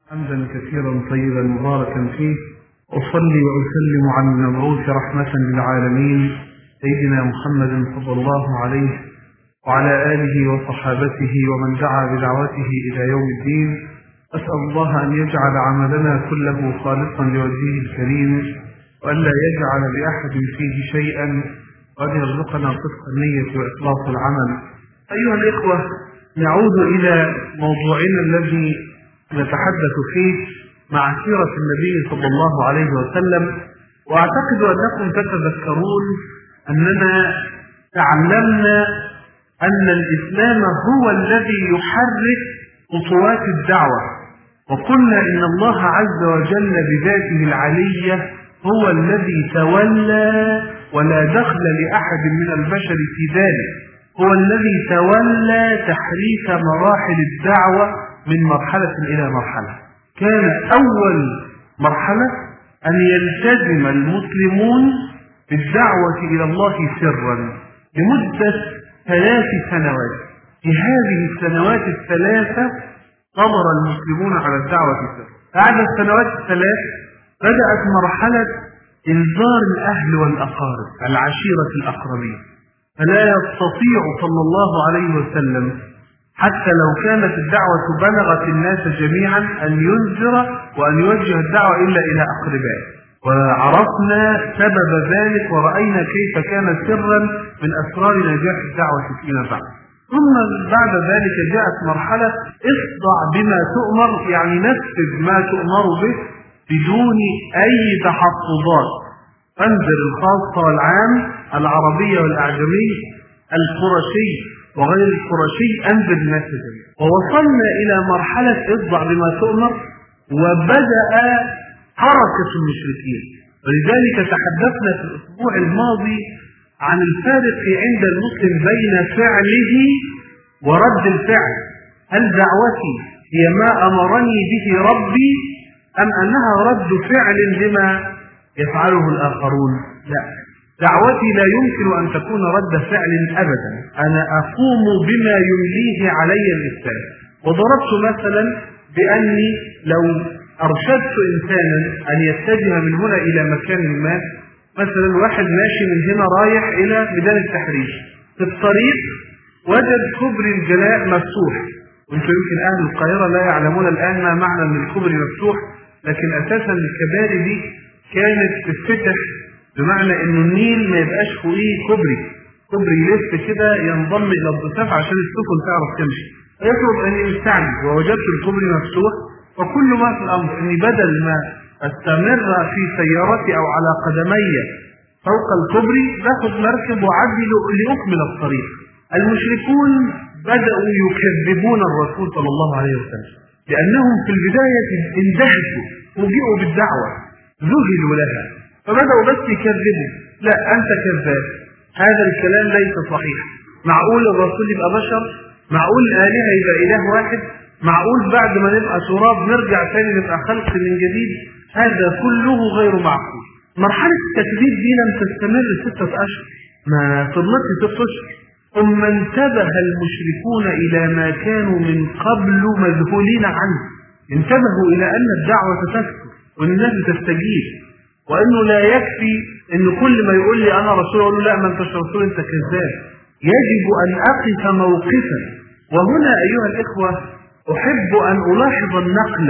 حمدا كثيرا طيبا مباركا فيه، أصلي وأسلم على المبعوث رحمة للعالمين سيدنا محمد صلى الله عليه وعلى آله وصحابته ومن دعا بدعوته إلى يوم الدين. أسأل الله أن يجعل عملنا كله خالصا لوجهه الكريم، وأن لا يجعل لأحد فيه شيئا، وأن يرزقنا صدق النية وإخلاص العمل. أيها الإخوة، نعود إلى موضوعنا الذي نتحدث فيه مع سيرة النبي صلى الله عليه وسلم. وأعتقد أنكم تتذكرون أننا تعلمنا أن الإسلام هو الذي يحرك خطوات الدعوة، وقلنا إن الله عز وجل بذاته العلية هو الذي تولى، ولا دخل لأحد من البشر في ذلك، هو الذي تولى تحريك مراحل الدعوة من مرحلة إلى مرحلة. كانت أول مرحلة أن يلتزم المسلمون بالدعوة إلى الله سرا لمدة 3 سنوات. في هذه السنوات الثلاثة صبر المسلمون على الدعوة سرا. بعد السنوات الثلاث بدأت مرحلة إنذار الأهل والأقارب، العشيرة الأقربين، فلا يستطيع صلى الله عليه وسلم حتى لو كانت الدعوة بلغت الناس جميعا أن ينذر وأن يوجه الدعوة إلا إلى أقربائه. وعرفنا سبب ذلك ورأينا كيف كان سرا من أسرار نجاح الدعوة فيما بعد. ثم بعد ذلك جاءت مرحلة اصدع بما تؤمر، يعني نفذ ما تؤمر به بدون أي تحفظات، انذر الخاص والعام، العربي والأعجمي، القرشي وغير القرشي، انذر الناس جميعا. ووصلنا إلى مرحلة اصدع بما تؤمر، وبدأ حركة المشركين. ولذلك تحدثنا في الأسبوع الماضي عن الفارق عند المسلم بين فعله ورد الفعل. هل دعوتي هي ما أمرني به ربي، أم أنها رد فعل لما يفعله الآخرون؟ لا، دعوتي لا يمكن أن تكون رد فعل أبدا، أنا أقوم بما يمليه علي الإسلام. وضربت مثلا بأني لو أرشدت إنسانا أن يتجه من هنا إلى مكان ما، مثلا واحد ماشي من هنا رايح إلى ميدان التحرير، في الطريق وجد كوبري الجلاء مفتوح، وانتم يمكن أهل القاهرة لا يعلمون الآن ما معنى أن الكوبري مفتوح، لكن أساسا الكباري دي كانت تتفتح بمعنى إنه النيل ما يبقاش فوقيه كوبري يلف كده ينضم إلى الضفاف عشان السفن تعرف تمشي. يطلب أني مستعجل ووجدت الكوبري مفتوح، وكل ما في الأمر أني بدل ما أستمر في سيارتي أو على قدمي فوق الكوبري باخد مركب وعدي لأكمل الطريق. المشركون بدأوا يكذبون الرسول صلى الله عليه وسلم، لأنهم في البداية اندهشوا وجئوا بالدعوة، ذهلوا لها، فبدأوا بس يكذبوا. لا، أنت كذاب، هذا الكلام ليس صحيح. معقول الرسول يبقى بشر؟ معقول الآلهة يبقى إله واحد؟ معقول بعد ما نبقى تراب نرجع تاني نبقى خلق من جديد؟ هذا كله غير معقول. مرحلة التكذيب دي لم تستمر 6 أشهر، ما فضلت 6 أشهر. ثم انتبه المشركون إلى ما كانوا من قبل مذهولين عنه، انتبهوا إلى أن الدعوة تكثر والناس تستجيب، وأنه لا يكفي أن كل ما يقول لي أنا رسول أقول له لا، ما أنتش رسول، أنت كذاب. يجب أن أقف موقفا. وهنا أيها الإخوة أحب أن ألاحظ النقل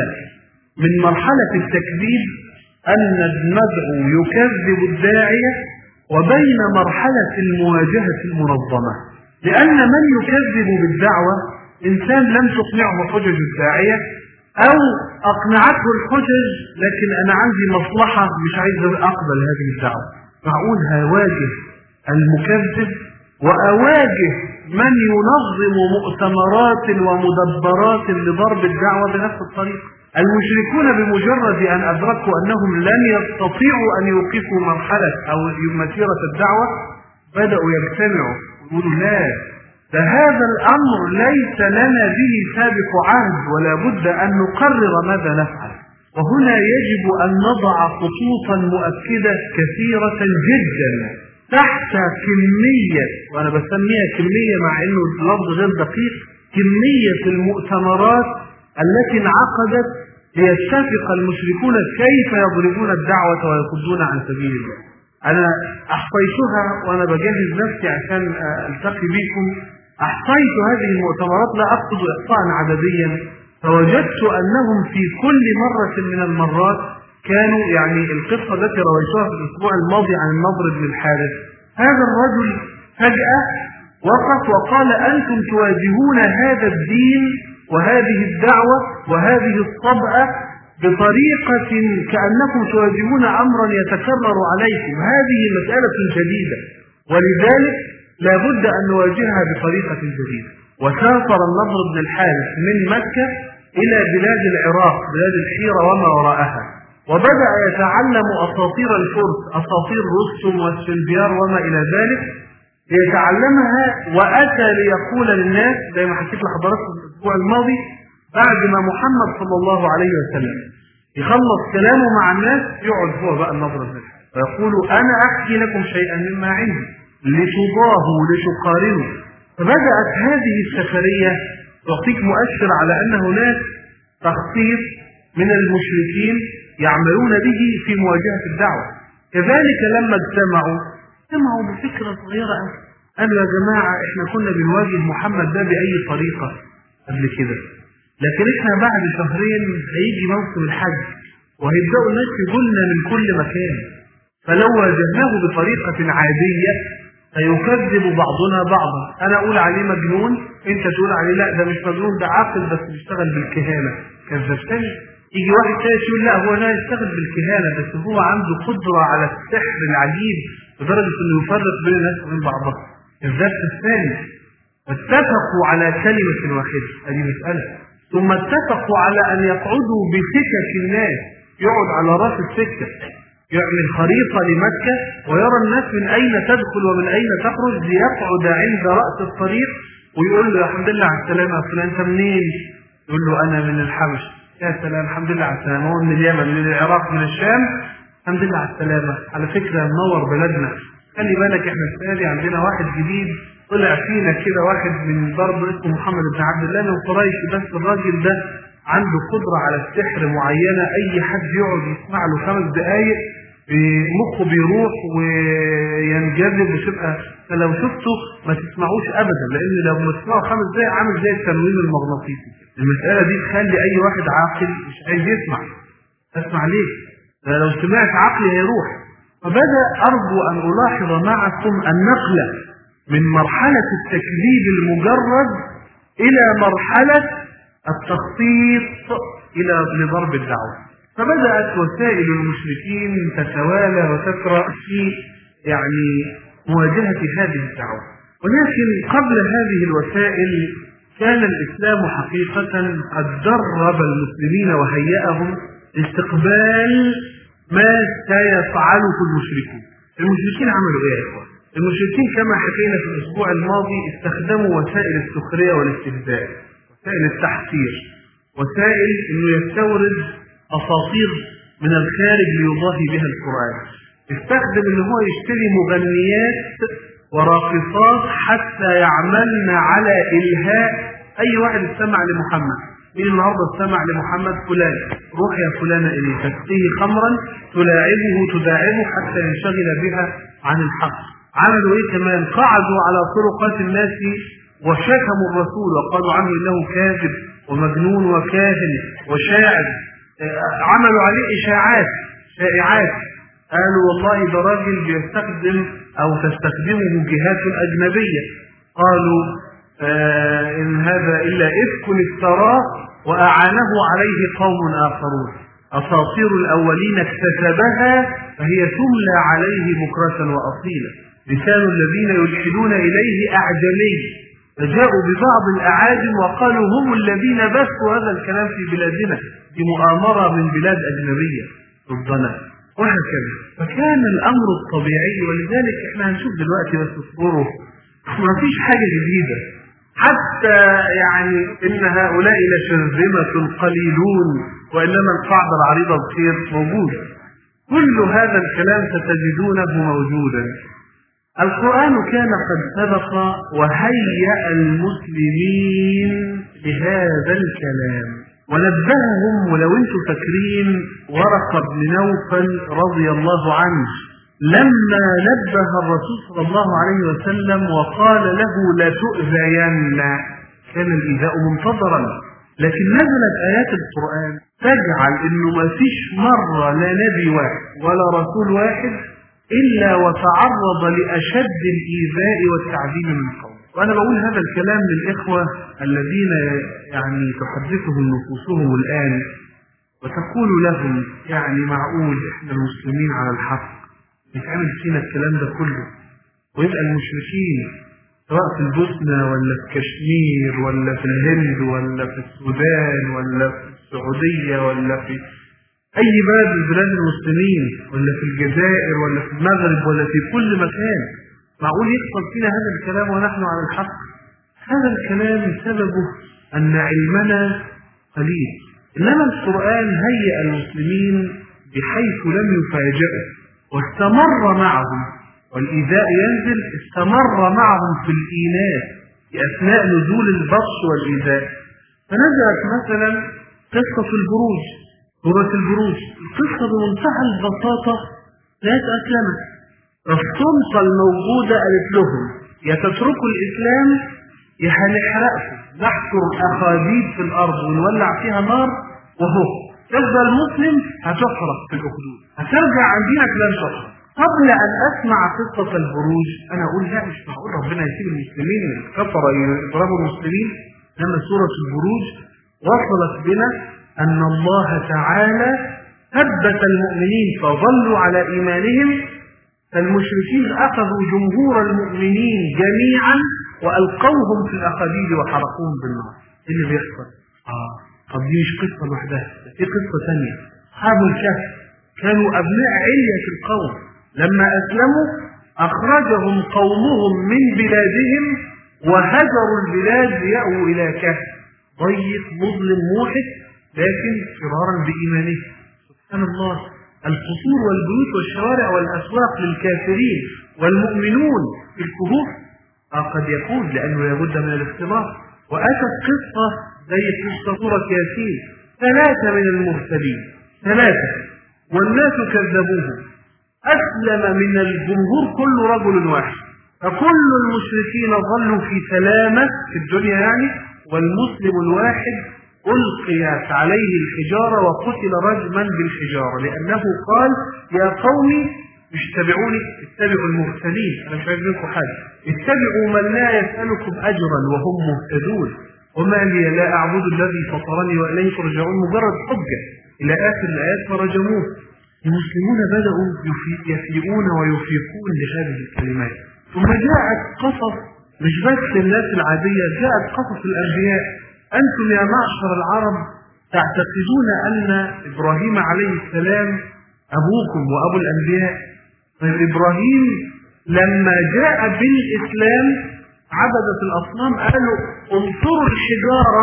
من مرحلة التكذيب أن المدعو يكذب الداعية وبين مرحلة المواجهة المنظمة، لأن من يكذب بالدعوة إنسان لم تقنعه حجج الداعية، أو أقنعته الحجج لكن أنا عندي مصلحة مش عايز أقبل هذه الدعوة. معقول هواجه المكذب وأواجه من ينظم مؤتمرات ومدبرات لضرب الدعوة بنفس الطريقة؟ المشركون بمجرد أن أدركوا أنهم لن يستطيعوا أن يوقفوا مرحلة أو مسيرة الدعوة بدأوا يجتمعوا ويقولوا لا، ده هذا الأمر ليس لنا به سابق عهد، ولا بد أن نقرر ماذا نفعل. وهنا يجب أن نضع خطوطا مؤكدة كثيرة جدا تحت كمية، وأنا بسميها كمية مع أنه اللفظ غير دقيق، كمية المؤتمرات التي انعقدت ليتفق المشركون كيف يضربون الدعوة ويصدون عن سبيل الله. أنا أحصيتها وأنا بجهز نفسي عشان ألتقي بكم، أحصيت هذه المؤتمرات، لا أقصد إحصاء عدديا، فوجدت أنهم في كل مرة من المرات كانوا، يعني القصة التي رويتها في الأسبوع الماضي عن النضر بن الحارث، هذا الرجل فجأة وقف وقال: أنتم تواجهون هذا الدين وهذه الدعوة وهذه الطبقة بطريقة كأنكم تواجهون أمرا يتكرر عليكم، هذه مسألة جديدة، ولذلك لا بد أن نواجهها بطريقة جديدة. وسافر النضر بن الحارث من مكة إلى بلاد العراق، بلاد الحيرة وما وراءها، وبدأ يتعلم أساطير الفرس، أساطير رستم والسنبيار وما إلى ذلك، ليتعلمها. وأتى ليقول للناس زي ما حكيت لحضراتكم في الأسبوع الماضي، بعد ما محمد صلى الله عليه وسلم يخلص كلامه مع الناس، يقعد هو بقى النضر بن الحارث ويقول: أنا أحكي لكم شيئا مما عندي لتضاهوا لتقارنوا. فبدأت هذه السفرية تعطيك مؤشر على أن هناك تخطيط من المشركين يعملون به في مواجهة الدعوة. كذلك لما اجتمعوا بفكرة صغيرة، قالوا: يا جماعة احنا كنا بنواجه محمد ده بأي طريقة قبل كده، لكن احنا بعد شهرين هيجي موسم الحج وهيبدأوا الناس يقولنا من كل مكان، فلو واجهناه بطريقة عادية فيكذب بعضنا بعضا. انا اقول عليه مجنون، انت تقول عليه لا ده مش مجنون، ده عاقل بس بيشتغل بالكهانة. كذبتني. يجي واحد تاني يقول لا هو لا يشتغل بالكهانة بس هو عنده قدرة على السحر العجيب لدرجة انه يفرق بين الناس وبين بعضها. كذبت الثاني. اتفقوا على كلمة واحدة، هذه مسألة. ثم اتفقوا على ان يقعدوا بسكك الناس، يقعد على راس السكة، يعمل خريطة لمكة ويرى الناس من أين تدخل ومن أين تخرج، ليقعد عند رأس الطريق ويقول له: الحمد لله على السلامة يا فلان، أنت منين؟ يقول له: أنا من الحبش. يا سلام، الحمد لله على السلامة. هو من اليمن، من العراق، من الشام، الحمد لله على السلامة. على فكرة منور بلدنا، خلي بالك احنا السنة عندنا واحد جديد طلع فينا كده، واحد من برضه اسمه محمد بن عبد الله من قريش، بس الراجل ده عنده قدرة على السحر معينة، أي حد يقعد يسمع له 5 دقايق مخه بيروح وينجذب وتبقى، فلو شفته ما تسمعوش ابدا، لان لو ما تسمعوا 5 دقايق عامل زي التنويم المغناطيسي. المساله دي تخلي اي واحد عاقل مش عايز يسمع. اسمع ليه؟ لو سمعت عقلي هيروح. فبدا ارجو ان الاحظ معكم النقله من مرحله التكذيب المجرد الى مرحله التخطيط الى لضرب الدعوه. فبدأت وسائل المشركين تتوالى وتكرأ في مواجهة هذه الدعوة. ولكن قبل هذه الوسائل كان الإسلام حقيقة قد درب المسلمين وهيأهم لاستقبال ما سيفعله المشركون. المشركين عملوا ايه يا اخوان؟ المشركين كما حكينا في الأسبوع الماضي استخدموا وسائل السخرية والاستهزاء، وسائل التحقير، وسائل انه يستورد أساطير من الخارج ليضاهي بها القرآن. استخدم ان هو يشتري مغنيات وراقصات حتى يعملن على إلهاء أي واحد استمع لمحمد. مين النهارده استمع لمحمد؟ فلان. روح يا فلانة إليه تسقيه خمرا تداعبه حتى ينشغل بها عن الحق. عملوا ايه كمان؟ قعدوا على طرقات الناس وشتموا الرسول وقالوا عنه انه كاذب ومجنون وكاهن وشاعر. عملوا عليه شائعات. قالوا والله ده راجل بيستخدم او تستخدمه جهات اجنبيه. قالوا ان هذا الا افك افتراه واعانه عليه قوم اخرون. اساطير الاولين اكتسبها فهي تملى عليه بكره واصيلا. لسان الذين يلحدون اليه اعجمي، فجاءوا ببعض الاعاجم وقالوا هم الذين بثوا هذا الكلام في بلادنا بمؤامره من بلاد اجنبيه ضدنا، وهكذا. فكان الامر الطبيعي. ولذلك احنا هنشوف دلوقتي بس اصبروا، ما فيش حاجه جديده، حتى ان هؤلاء لشرذمه قليلون وانما القاعده العريضه بخير موجود. كل هذا الكلام ستجدونه موجودا. القرآن كان قد سبق وهيأ المسلمين لهذا الكلام، ونبههم. ولو انتم فاكرين ورقة بن نوفل رضي الله عنه لما نبه الرسول صلى الله عليه وسلم وقال له لا تؤذين، كان الإيذاء منتظرا، لكن نزلت آيات القرآن تجعل انه ما فيش مرة لا نبي واحد ولا رسول واحد إلا وتعرض لأشد الإيذاء والتعذيب من قوم. وأنا بقول هذا الكلام للإخوة الذين يعني تحدثهم نفوسهم الآن وتقول لهم يعني معقول إحنا المسلمين على الحق يتعمل فينا الكلام ده كله، ويبقى المشركين سواء في البوسنة ولا في كشمير ولا في الهند ولا في السودان ولا في السعودية ولا في أي بلد من بلاد المسلمين ولا في الجزائر ولا في المغرب ولا في كل مكان، معقول يحصل فينا هذا الكلام ونحن على الحق؟ هذا الكلام سببه أن علمنا قليل، إنما القرآن هيأ المسلمين بحيث لم يفاجئوا واستمر معهم، والإيذاء ينزل استمر معهم في الإيناس في أثناء نزول البطش والإيذاء. فنزلت مثلا قصة البروج، سورة البروج، القصة بمنتهى البساطة ناس أسلمت، السلطة الموجودة قالت لهم يا تتركوا الإسلام يا هنحرقكم، نحفر أخاديد في الأرض ونولع فيها نار، وهو تفضل مسلم هتحرق في الأخدود، هترجع عن دينك لن تحرق. قبل أن أسمع قصة البروج أنا أقول لا مش معقول ربنا يسيب المسلمين الكفر يضربوا المسلمين. لما سورة البروج وصلت بنا أن الله تعالى ثبت المؤمنين فظلوا على إيمانهم، فالمشركين أخذوا جمهور المؤمنين جميعا وألقوهم في الأخاديد وحرقوهم بالنار. إيه اللي بيحصل؟ طب دي مش قصة لوحدها، دي قصة ثانية. أصحاب الكهف كانوا أبناء علية القوم، لما أسلموا أخرجهم قومهم من بلادهم وهجروا البلاد ليأووا إلى كهف ضيق مظلم موحد لكن فرارا بإيمانه. سبحان الله، القصور والبيوت والشوارع والأسواق للكافرين والمؤمنون في الكهوف قد يكون لأنه لابد من الاختلاط. وأتت قصة زي قصة سورة ياسين، 3 من المرسلين 3 والناس كذبوهم، أسلم من الجمهور كل رجل واحد، فكل المشركين ظلوا في سلامة في الدنيا يعني، والمسلم الواحد ألقيت عليه الحجارة وقتل رجما بالحجارة، لأنه قال يا قومي مش تبعوني، اتبعوا المرسلين، أنا مش عايز منكم حاجة، اتبعوا من لا يسألكم أجرا وهم مهتدون، وما لي لا أعبد الذي فطرني وإليه ترجعون، مجرد حجة إلى آخر الآيات فرجموه. المسلمون بدأوا يفيئون ويفيقون لهذه الكلمات. ثم جاءت قصص مش بس الناس العادية، جاءت قصص الأنبياء. أنتم يا معشر العرب تعتقدون أن إبراهيم عليه السلام أبوكم وأبو الأنبياء. إبراهيم لما جاء بالإسلام عبدة الأصنام قالوا انصروا الحجارة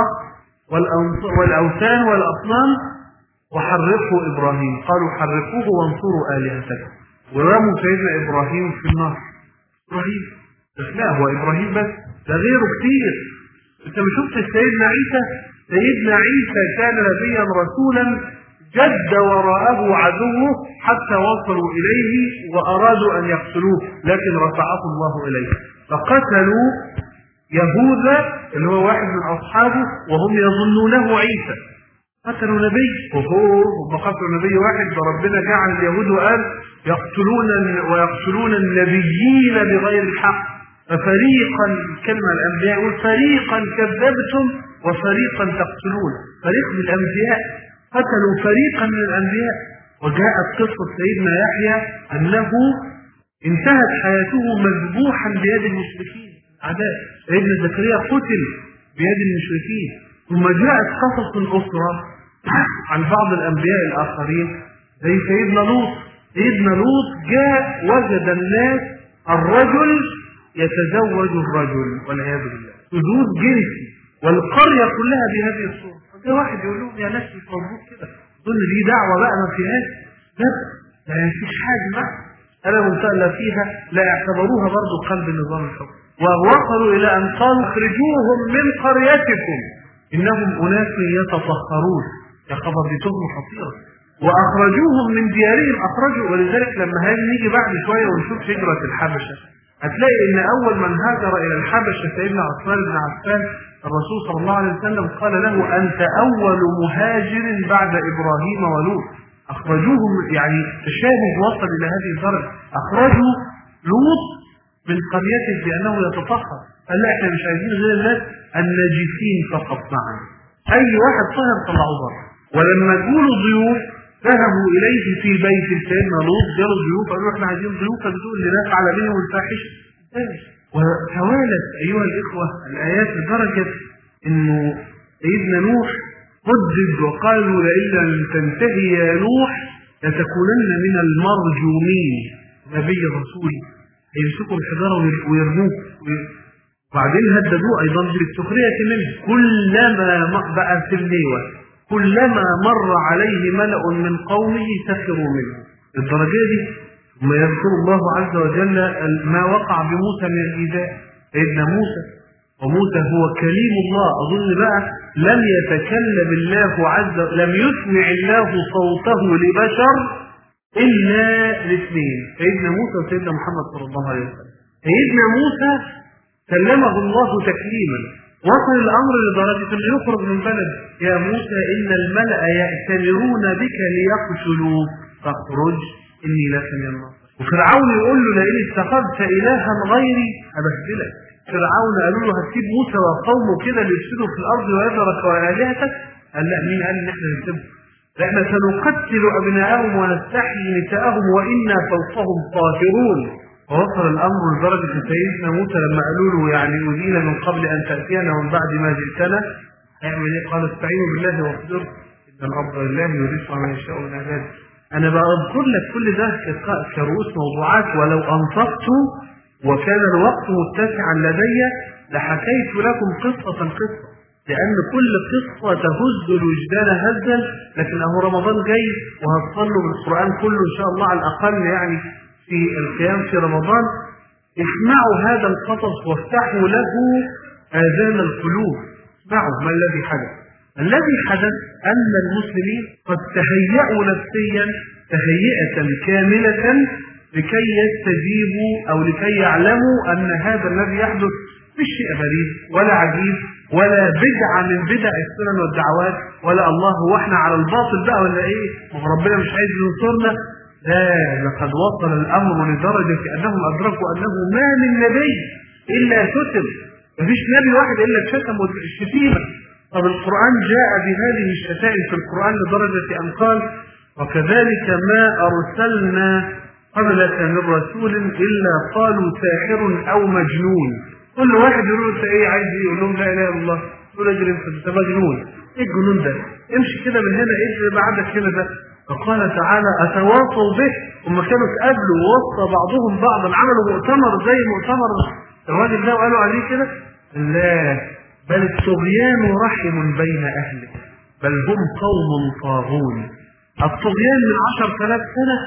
والأوثان والأصنام وحرقوا إبراهيم، قالوا حرقوه وانصروا آلهتكم، ورموا سيدنا إبراهيم في النار. إبراهيم بس لا هو إبراهيم بس، ده غيره كتير. أنت ما شفتش سيدنا عيسى؟ سيدنا عيسى كان نبيا رسولا جد وراءه عدوه حتى وصلوا إليه وأرادوا أن يقتلوه، لكن رفعه الله إليه فقتلوا يهوذا اللي هو واحد من أصحابه وهم يظنونه عيسى، قتلوا نبي وهم قتلوا نبي واحد، فربنا جعل اليهود وقال يقتلون النبيين بغير الحق، ففريقا كلمة الأنبياء وفريقا كذبتم وفريقا تقتلون، فريق من الأنبياء قتلوا فريقا من الأنبياء. وجاءت قصة سيدنا يحيى أنه انتهت حياته مذبوحا بيد المشركين أعداء، سيدنا زكريا قتل بيد المشركين. ثم جاءت قصص أخرى عن بعض الأنبياء الآخرين زي سيدنا لوط. سيدنا لوط جاء وجد الناس الرجل يتزوج الرجل والعياذ بالله، شذوذ جنسي، والقرية كلها بهذه الصورة. فجاء واحد يقول لهم يا ناس مش موجود كده، ظن دي دعوة بقى ما فيهاش، لا فيش حاجة بقى أنا منتقلة فيها، لا اعتبروها برضو قلب النظام الحكم، ووصلوا إلى أن قالوا اخرجوهم من قريتكم إنهم أناس يتطهرون. يا خبر دي تهمة خطيرة. وأخرجوهم من ديارهم، أخرجوا. ولذلك لما نيجي بعد شوية ونشوف هجرة الحبشة هتلاقي إن أول من هاجر إلى الحبشة سيدنا عثمان بن عفان. الرسول صلى الله عليه وسلم قال له أنت أول مهاجر بعد إبراهيم ولوط. أخرجوهم، يعني تشابه وصل إلى هذه الدرجة. أخرجوا لوط من قريته بأنه يتطهر. قال لا احنا مش عايزين غير الناس الناجسين فقط معنا. أي واحد طاهر طلعوه بره. ولما جولوا ضيوف ذهبوا إليه في بيت سيدنا لوط، جالوا ضيوف قالوا احنا عايزين ضيوفك دول لنفعل بهم الفاحشة. وتوالت أيها الإخوة الآيات لدرجة إنه سيدنا نوح هدد وقالوا لئن لم تنتهي يا نوح لتكونن من المرجومين. نبي الرسول يمسكوا الحجارة ويرموه. وبعدين هددوه أيضا بالسخرية منه. كلما بقى في الليوة كلما مر عليه ملأ من قومه سخروا منه. الدرجة دي ثم يذكر الله عز وجل ما وقع بموسى من الإيذاء. سيدنا موسى، وموسى هو كليم الله. أظن بقى لم يتكلم الله عز وجل، لم يسمع الله صوته لبشر إلا الاثنين، سيدنا موسى وسيدنا محمد صلى الله عليه وسلم. سيدنا موسى كلمه الله تكليما. وصل الأمر لدرجة أن يخرج من بلد. يا موسى إن الملأ يأتمرون بك ليقتلوك فاخرج إني لك من الناصحين. وفرعون يقول له لئن اتخذت إلها غيري أبهدلك. فرعون قالوا له هتسيب موسى وقومه كده ليفسدوا في الأرض ويذرك وآلهتك؟ قال لا، مين قال إن احنا نسيبهم؟ احنا سنقتل أبناءهم ونستحيي نساءهم وإنا فوقهم قاهرون. ووصل الأمر لدرجة سيدنا موسى لما قالوا له يعني أذينا من قبل أن تأتينا ومن بعد ما جئتنا اعمل إيه؟ قال استعينوا بالله واصبروا إن الأرض لله يورثها من يشاء من عباده. أنا بأذكر لك كل ده كرؤوس موضوعات، ولو أنصفت وكان الوقت متسعا لدي لحكيت لكم قصة، لأن كل قصة تهز الوجدان هزا. لكن أهو رمضان جاي وهتصلوا بالقرآن كله إن شاء الله على الأقل يعني في القيام في رمضان. اسمعوا هذا القصص وافتحوا له آذان القلوب. اسمعوا ما الذي حدث. الذي حدث أن المسلمين قد تهيأوا نفسيا تهيئة كاملة لكي يستجيبوا أو لكي يعلموا أن هذا الذي يحدث مش شيء غريب ولا عجيب ولا بدعة من بدع السنن والدعوات، ولا الله هو احنا على الباطل بقى ولا ايه؟ ربنا مش عايز ينصرنا. لا، لقد وصل الأمر لدرجة أنهم أدركوا أنه ما من نبي إلا شتم. مفيش نبي واحد إلا الشتم والشتيمة. طب القرآن جاء بهذه الشتائم في القرآن لدرجة أن قال وكذلك ما أرسلنا قبلك من رسول إلا قالوا ساحر أو مجنون. كل واحد يقول له ايه عايز ايه؟ يقول لهم لا اله الا الله. يقول اجري انت مجنون. ايه الجنون ده؟ امشي كده من هنا، اجري بعدك هنا ده. فقال تعالى اتواصوا به. هم كانوا اتقابلوا ووصى بعضهم بعضا، عملوا مؤتمر زي مؤتمر الراجل ده وقالوا عليه كده لا، بل الطغيان رحم بين اهله بل هم قوم طاغون. الطغيان من 10,000 سنة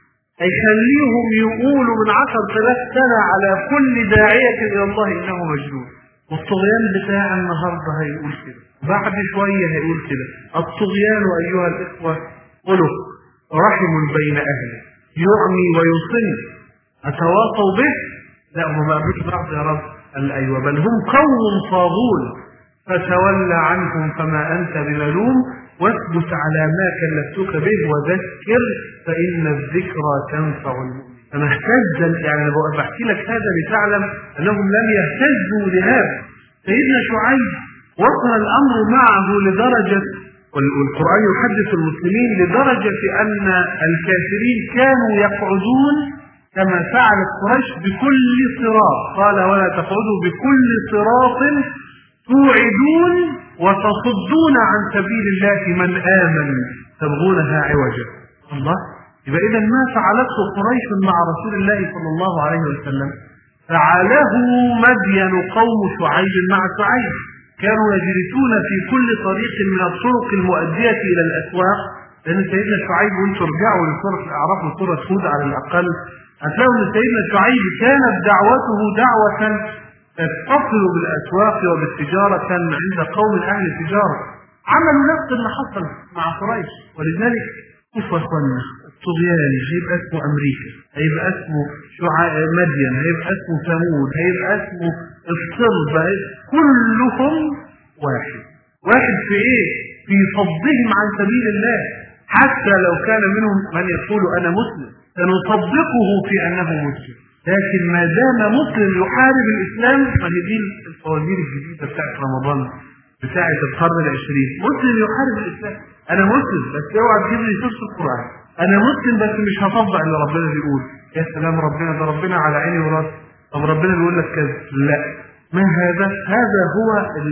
هيخليهم يقولوا من 10,000 سنة على كل داعية إلى الله إنه مجنون. والطغيان بتاع النهاردة هيقول كده، بعد شوية هيقول كده. الطغيان أيها الإخوة قلوا رحم بين أهله يعمي ويصن. أتواصوا به؟ لا، هم ما قالوش بعض يا رب. قال أيوة بل هم قوم طاغون فتولى عنهم فما أنت بملوم واثبت على ما كلفتك به وذكر فإن الذكرى تنفع المؤمنين. أنا اهتز، يعني أنا بحكي لك هذا لتعلم أنهم لم يهتزوا لهذا. سيدنا شعيب وصل الأمر معه لدرجة، والقرآن يحدث المسلمين لدرجة أن الكافرين كانوا يقعدون كما فعلت قريش بكل صراط. قال ولا تقعدوا بكل صراط توعدون وتصدون عن سبيل الله من آمن تبغونها عوجا. الله، يبقى إذا ما فعلته قريش مع رسول الله صلى الله عليه وسلم فعله مدين قوم شعيب مع شعيب. كانوا يجلسون في كل طريق من الطرق المؤدية إلى الأسواق. لأن سيدنا شعيب، وانتم ارجعوا لسورة الأعراف وسورة هود على الأقل، هتلاقوا أن سيدنا شعيب كانت دعوته دعوة اتصلوا بالأسواق وبالتجارة عند قوم أهل التجارة، عملوا نفس اللي حصل مع قريش. ولذلك شوفوا يا اخوانا، الطغيان هيبقى اسمه أمريكا، هيبقى اسمه مدين، هيبقى اسمه ثمود، هيبقى اسمه الصلب، كلهم واحد في ايه؟ في صدهم عن سبيل الله. حتى لو كان منهم من يقول أنا مسلم سنصدقه في أنه مسلم، لكن ما دام مسلم يحارب الإسلام فهي دي الفوازير الجديدة بتاعت رمضان بتاعت القرن العشرين. مسلم يحارب الإسلام، أنا مسلم بس اوعى تجيب لي سورة القرآن، أنا مسلم بس مش هطبق اللي ربنا بيقول. يا سلام، ربنا ده ربنا على عيني وراسي، طب ربنا بيقول لك كذا، لا، ما هذا هو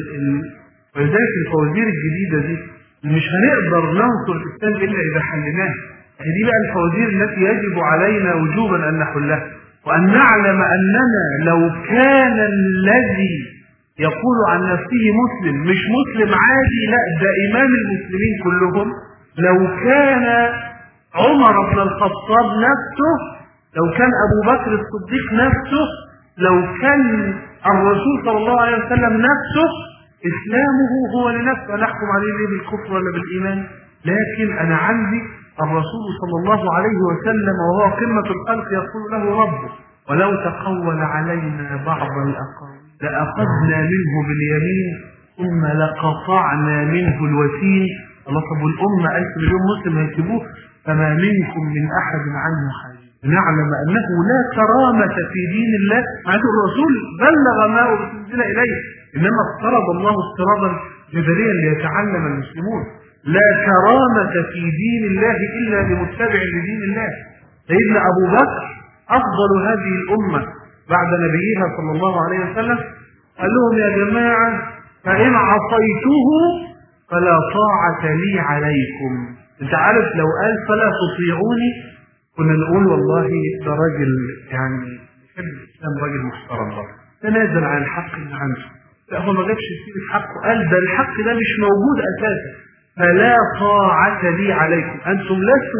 ولذلك الفوازير الجديدة دي مش هنقدر ننصر الإسلام إلا إذا حلناها. دي بقى الفوازير التي يجب علينا وجوبا أن نحلها، وأن نعلم أننا لو كان الذي يقول عن نفسه مسلم مش مسلم عادي، لا ده إمام المسلمين كلهم، لو كان عمر بن الخطاب نفسه، لو كان أبو بكر الصديق نفسه، لو كان الرسول صلى الله عليه وسلم نفسه، إسلامه هو لنفسه، نحكم عليه ليه بالكفر ولا بالإيمان؟ لكن أنا عندي الرسول صلى الله عليه وسلم وهو قمة الخلق يقول له ربه ولو تقول علينا بعض الأقاويل لأخذنا منه باليمين ثم لقطعنا منه الوتين. الله، طب والأمة 1000 مليون مسلم هيسيبوه، فما منكم من أحد عنه حاجز. نعلم أنه لا كرامة في دين الله، مع أن الرسول بلغ ما أرسل إليه، إنما افترض الله افتراضا جدليا ليتعلم المسلمون. لا كرامة في دين الله إلا لمتبع لدين الله. سيدنا أبو بكر أفضل هذه الأمة بعد نبيها صلى الله عليه وسلم قال لهم يا جماعة فإن عصيته فلا طاعة لي عليكم. انت عارف لو قال فلا تطيعوني كنا نقول والله ده راجل يعني يحب الإسلام، راجل محترم برضه، تنازل عن الحق اللي عنده. لا، هو ما جابش سيرة حقه، قال ده الحق ده مش موجود أساسا. فلا طاعة لي عليكم، أنتم لستم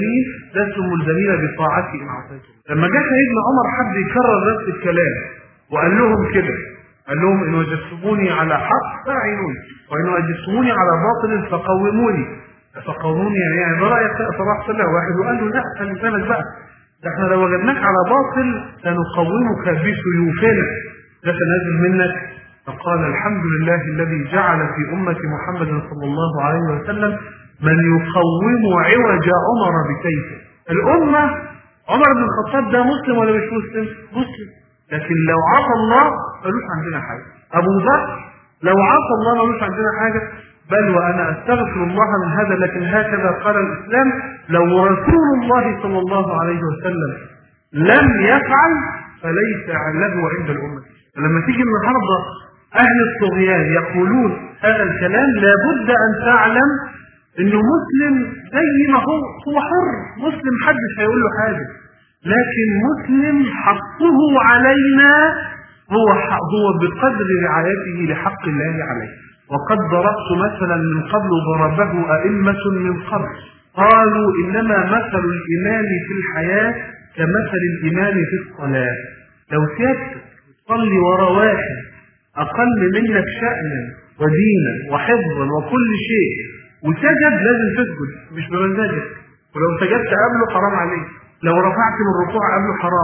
ملزمين بطاعتي إن عصيتم. لما جاء سيدنا عمر حب يكرر نفس الكلام وقال لهم كده، قال لهم إن وجدتموني على حق فاعينوني وإن وجدتموني على باطل فقوموني. يعني ده رأيك صراحة الله واحد، وقال له لا خلي بالك بقى، ده احنا لو وجدناك على باطل سنقومك بسيوفنا، ده نازل منك. فقال الحمد لله الذي جعل في أمة محمد صلى الله عليه وسلم من يقوم عوج عمر بسيفه. الأمة عمر بن الخطاب ده مسلم ولا مش مسلم؟ مسلم، لكن لو عصى الله ملوش عندنا حاجة. أبو بكر لو عصى الله ملوش عندنا حاجة، بل وأنا أستغفر الله من هذا، لكن هكذا قال الإسلام. لو رسول الله صلى الله عليه وسلم لم يفعل فليس له عند الأمة. فلما تيجي النهارده أهل الطغيان يقولون هذا الكلام، لابد أن تعلم إنه مسلم زي ما هو حر، مسلم محدش هيقول له حاجة، لكن مسلم حقه علينا هو بقدر رعايته لحق الله عليه. وقد ضربت مثلا من قبل ضربه أئمة من قبل قالوا إنما مثل الإمام في الحياة كمثل الإمام في الصلاة. لو سيادتك تصلي وراء واحد أقل منك شأنا ودينا وحفظا وكل شيء وسجد، لازم تسجد مش بمزاجك، ولو سجدت قبله حرام عليك، لو رفعت من الركوع قبله حرام،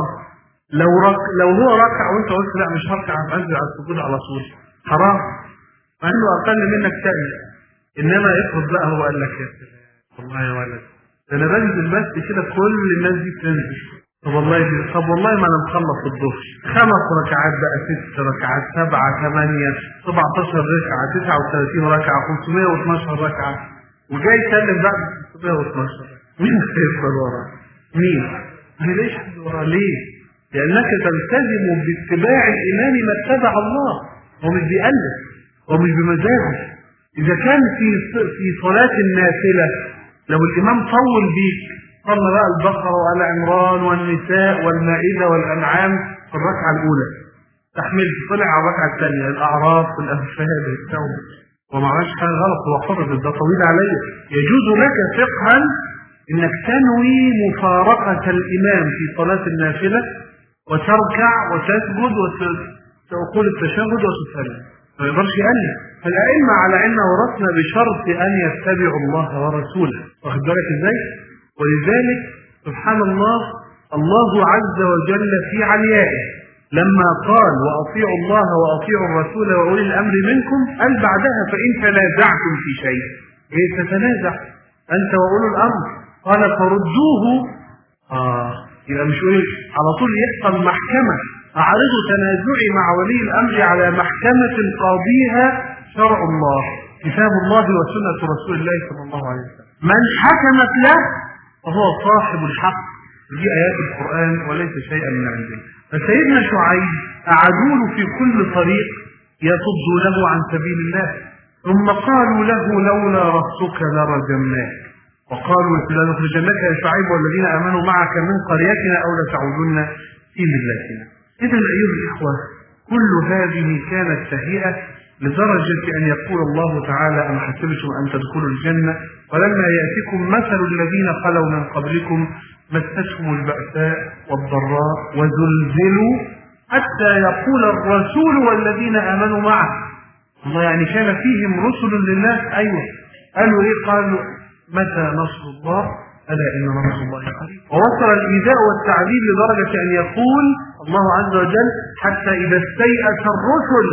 لو هو ركع وانت قلت لا مش هركع انزل على السجود على طول حرام، مع انه اقل منك شأن. انما افرض بقى هو قال لك يا سلام والله يا ولد ده انا بنزل بس كده كل الناس دي بتنزل، طب والله ما انا مخلص الظهر 5 ركعات بقى 6 ركعات 7 8 17 ركعه 39 ركعه 512 ركعه وجاي يسلم بعد 612. مين هيفضل وراه؟ مين؟ ما ليش حد وراه. ليه؟ لانك تلتزم باتباع الامام ما اتبع الله، هو مش بيألف، هو مش بمزاجه. اذا كان في صلاه النافله لو الامام طول بيك صلى بقى البقرة وآل عمران والنساء والمائدة والأنعام في الركعة الأولى، تحملت طلع على الركعة الثانية الأعراف والأنفال والتوبة وما عملش حاجة غلط، هو حر ده طويل عليا. يجوز لك فقها إنك تنوي مفارقة الإمام في صلاة النافلة وتركع وتسجد تقول التشهد وتسلم، ما يقدرش يألف. فالأئمة على عنا ورثنا بشرط أن يتبعوا الله ورسوله، واخد بالك ازاي؟ ولذلك سبحان الله، الله عز وجل في عليائه لما قال وأطيعوا الله وأطيعوا الرسول وأولي الأمر منكم، قال بعدها فإن تنازعتم في شيء، إيه تتنازع أنت وأولو الأمر؟ قال فردوه. يبقى مش على طول يحصل محكمة، أعرض تنازعي مع ولي الأمر على محكمة قاضيها شرع الله كتاب الله وسنة رسول الله صلى الله عليه وسلم. من حكمت له فهو صاحب الحق، دي آيات القرآن وليس شيئا من عنده. فسيدنا شعيب أعادوه في كل طريق يصدونه عن سبيل الله، ثم قالوا له لولا رهتك لرجمناك، وقالوا لنخرجنك يا شعيب والذين آمنوا معك من قريتنا أو لتعودن في ملتنا. إذا أيها الإخوة، كل هذه كانت سيئة لدرجة أن يقول الله تعالى أم حسبتم أن تدخلوا الجنة ولما يأتكم مثل الذين خلوا من قبلكم مستهم البأساء والضراء وزلزلوا حتى يقول الرسول والذين آمنوا معه. الله يعني كان فيهم رسل للناس، أيوة، قالوا إيه؟ قالوا متى نصر الله؟ ألا إن نصر الله قريب. ووصل الإيذاء والتعذيب لدرجة أن يقول الله عز وجل حتى إذا استيأس الرسل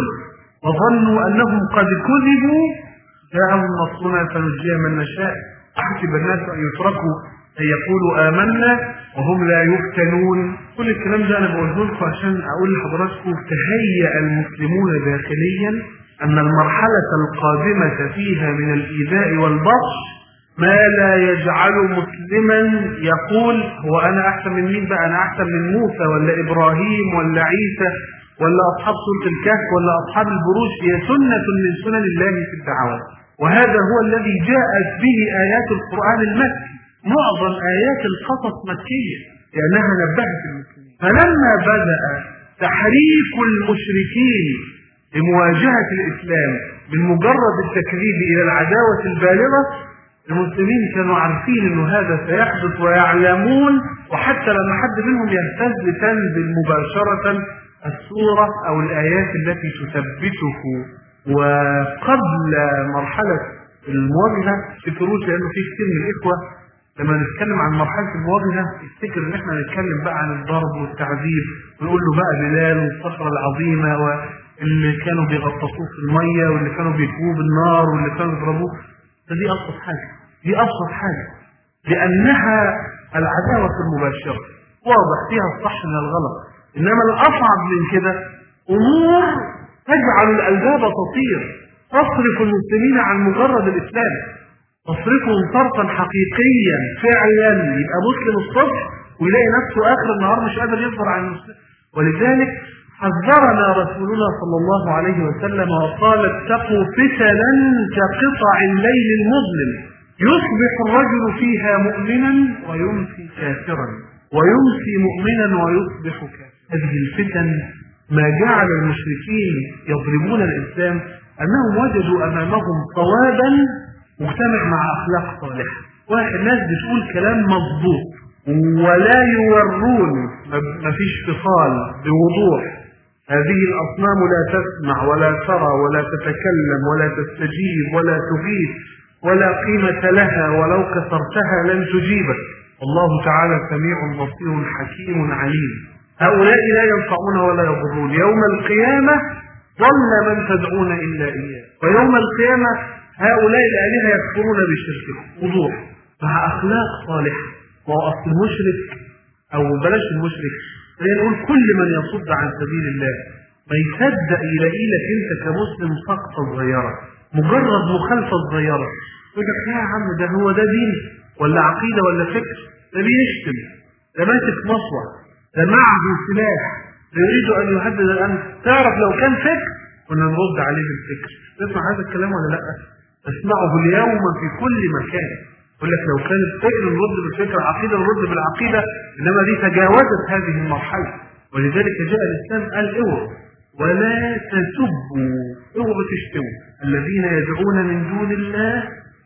وظنوا أنهم قد كذبوا جاءهم نصرنا فنجي من نشاء أحسب الناس أن يتركوا أن يقولوا آمنا وهم لا يفتنون. كل الكلام ده أنا بقوله لكم عشان أقول لحضراتكم تهيأ المسلمون داخليا أن المرحلة القادمة فيها من الإيذاء والبطش ما لا يجعل مسلما يقول هو أنا أحسن من مين بقى؟ أنا أحسن من موسى ولا إبراهيم ولا عيسى ولا أصحاب سورة الكهف ولا أصحاب البروج. هي سنة من سنن الله في الدعوة، وهذا هو الذي جاءت به آيات القرآن المكي. معظم آيات القصص مكية لأنها نبهت المسلمين. فلما بدأ تحريك المشركين لمواجهة الإسلام من مجرد التكذيب إلى العداوة البالغة، المسلمين كانوا عارفين أنه هذا سيحدث ويعلمون، وحتى لما حد منهم يهتز تنزل مباشرة السورة أو الآيات التي تثبته. وقبل مرحلة المواجهة تفكروش، لأنه في كثير من الإخوة لما نتكلم عن مرحلة المواجهة يفتكر ان احنا نتكلم بقى عن الضرب والتعذيب، ونقول له بقى بلال والصخرة العظيمة واللي كانوا بيغطسوه في المية واللي كانوا بيكووه بالنار واللي كانوا يضربوه. فدي أبسط حاجة، دي أبسط حاجة، لأنها العداوة المباشرة واضح فيها الصح من الغلط. إنما الأصعب من كده أمور تجعل الألباب تطير، تصرف المسلمين عن مجرد الإسلام، تصرفهم صرفا حقيقيا فعلا. يبقى مسلم الصبح ويلاقي نفسه آخر النهار مش قادر يصبر عن المسلم. ولذلك حذرنا رسولنا صلى الله عليه وسلم وقال اتقوا فتنا كقطع الليل المظلم يصبح الرجل فيها مؤمنا ويمسي كافرا ويمسي مؤمنا ويصبح كافرا. هذه الفتن ما جعل المشركين يضربون الإسلام أنهم وجدوا أمامهم صوابا مجتمع مع أخلاق صالحة. واحد ناس بتقول كلام مضبوط ولا يورون، مفيش فصال بوضوح. هذه الأصنام لا تسمع ولا ترى ولا تتكلم ولا تستجيب ولا تغيث ولا قيمة لها ولو كسرتها لن تجيبك. الله تعالى سميع بصير حكيم عليم. هؤلاء لا ينفعون ولا يضرون. يوم القيامة ضل من تدعون إلا إياه، ويوم القيامة هؤلاء الآلهة يكفرون بشركهم. وضوح مع أخلاق صالحة. وأصل المشرك أو بلاش المشرك، خلينا نقول كل من يصد عن سبيل الله ما يصدق يلاقي لك أنت كمسلم سقطة صغيرة، مجرد مخالفة صغيرة، يقول لك يا عم ده هو ده دين ولا عقيدة ولا فكر، ده بيشتم، ده ماسك مصوع، ده معه سلاح، ده يريد أن يهدد الأمن. تعرف لو كان فكر كنا نرد عليه بالفكر. تسمع هذا الكلام ولا لا؟ اسمعه اليوم في كل مكان. يقول لك لو كان الفكر نرد بالفكر، العقيدة نرد بالعقيدة، إنما دي تجاوزت هذه المرحلة. ولذلك جاء الإسلام قال اوعوا ولا تسبوا، اوعوا تشتموا الذين يدعون من دون الله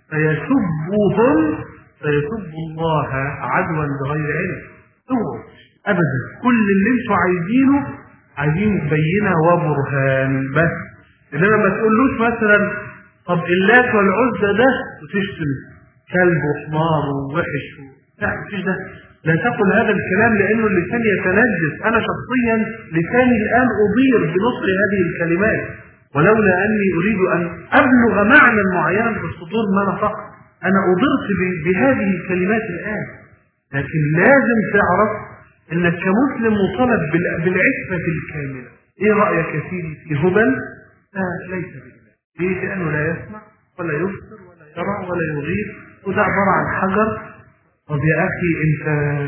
فيسبوهم فيسبوا الله عدوا بغير علم. اوعوا ابدا، كل اللي انتوا عايزينه عايزين بينة وبرهان بس. انما ما تقولوش مثلا طب اللات والعزى ده وتشتم كلب وحمار ووحش لا مفيش ده. لا تقل هذا الكلام لانه اللسان يتنجس. انا شخصيا لساني الان اضير بنصر هذه الكلمات، ولولا اني اريد ان ابلغ معنى معينا في الصدور ما نطقت. انا اضرت بهذه الكلمات الان. لكن لازم تعرف انك كمسلم مطالب بالعفة الكاملة. ايه رأيك يا سيدي في هبل؟ ليس بالله. ليه؟ لانه لا يسمع ولا يبصر ولا يرى ولا يغير، وده عبارة عن حجر. طب يا اخي انت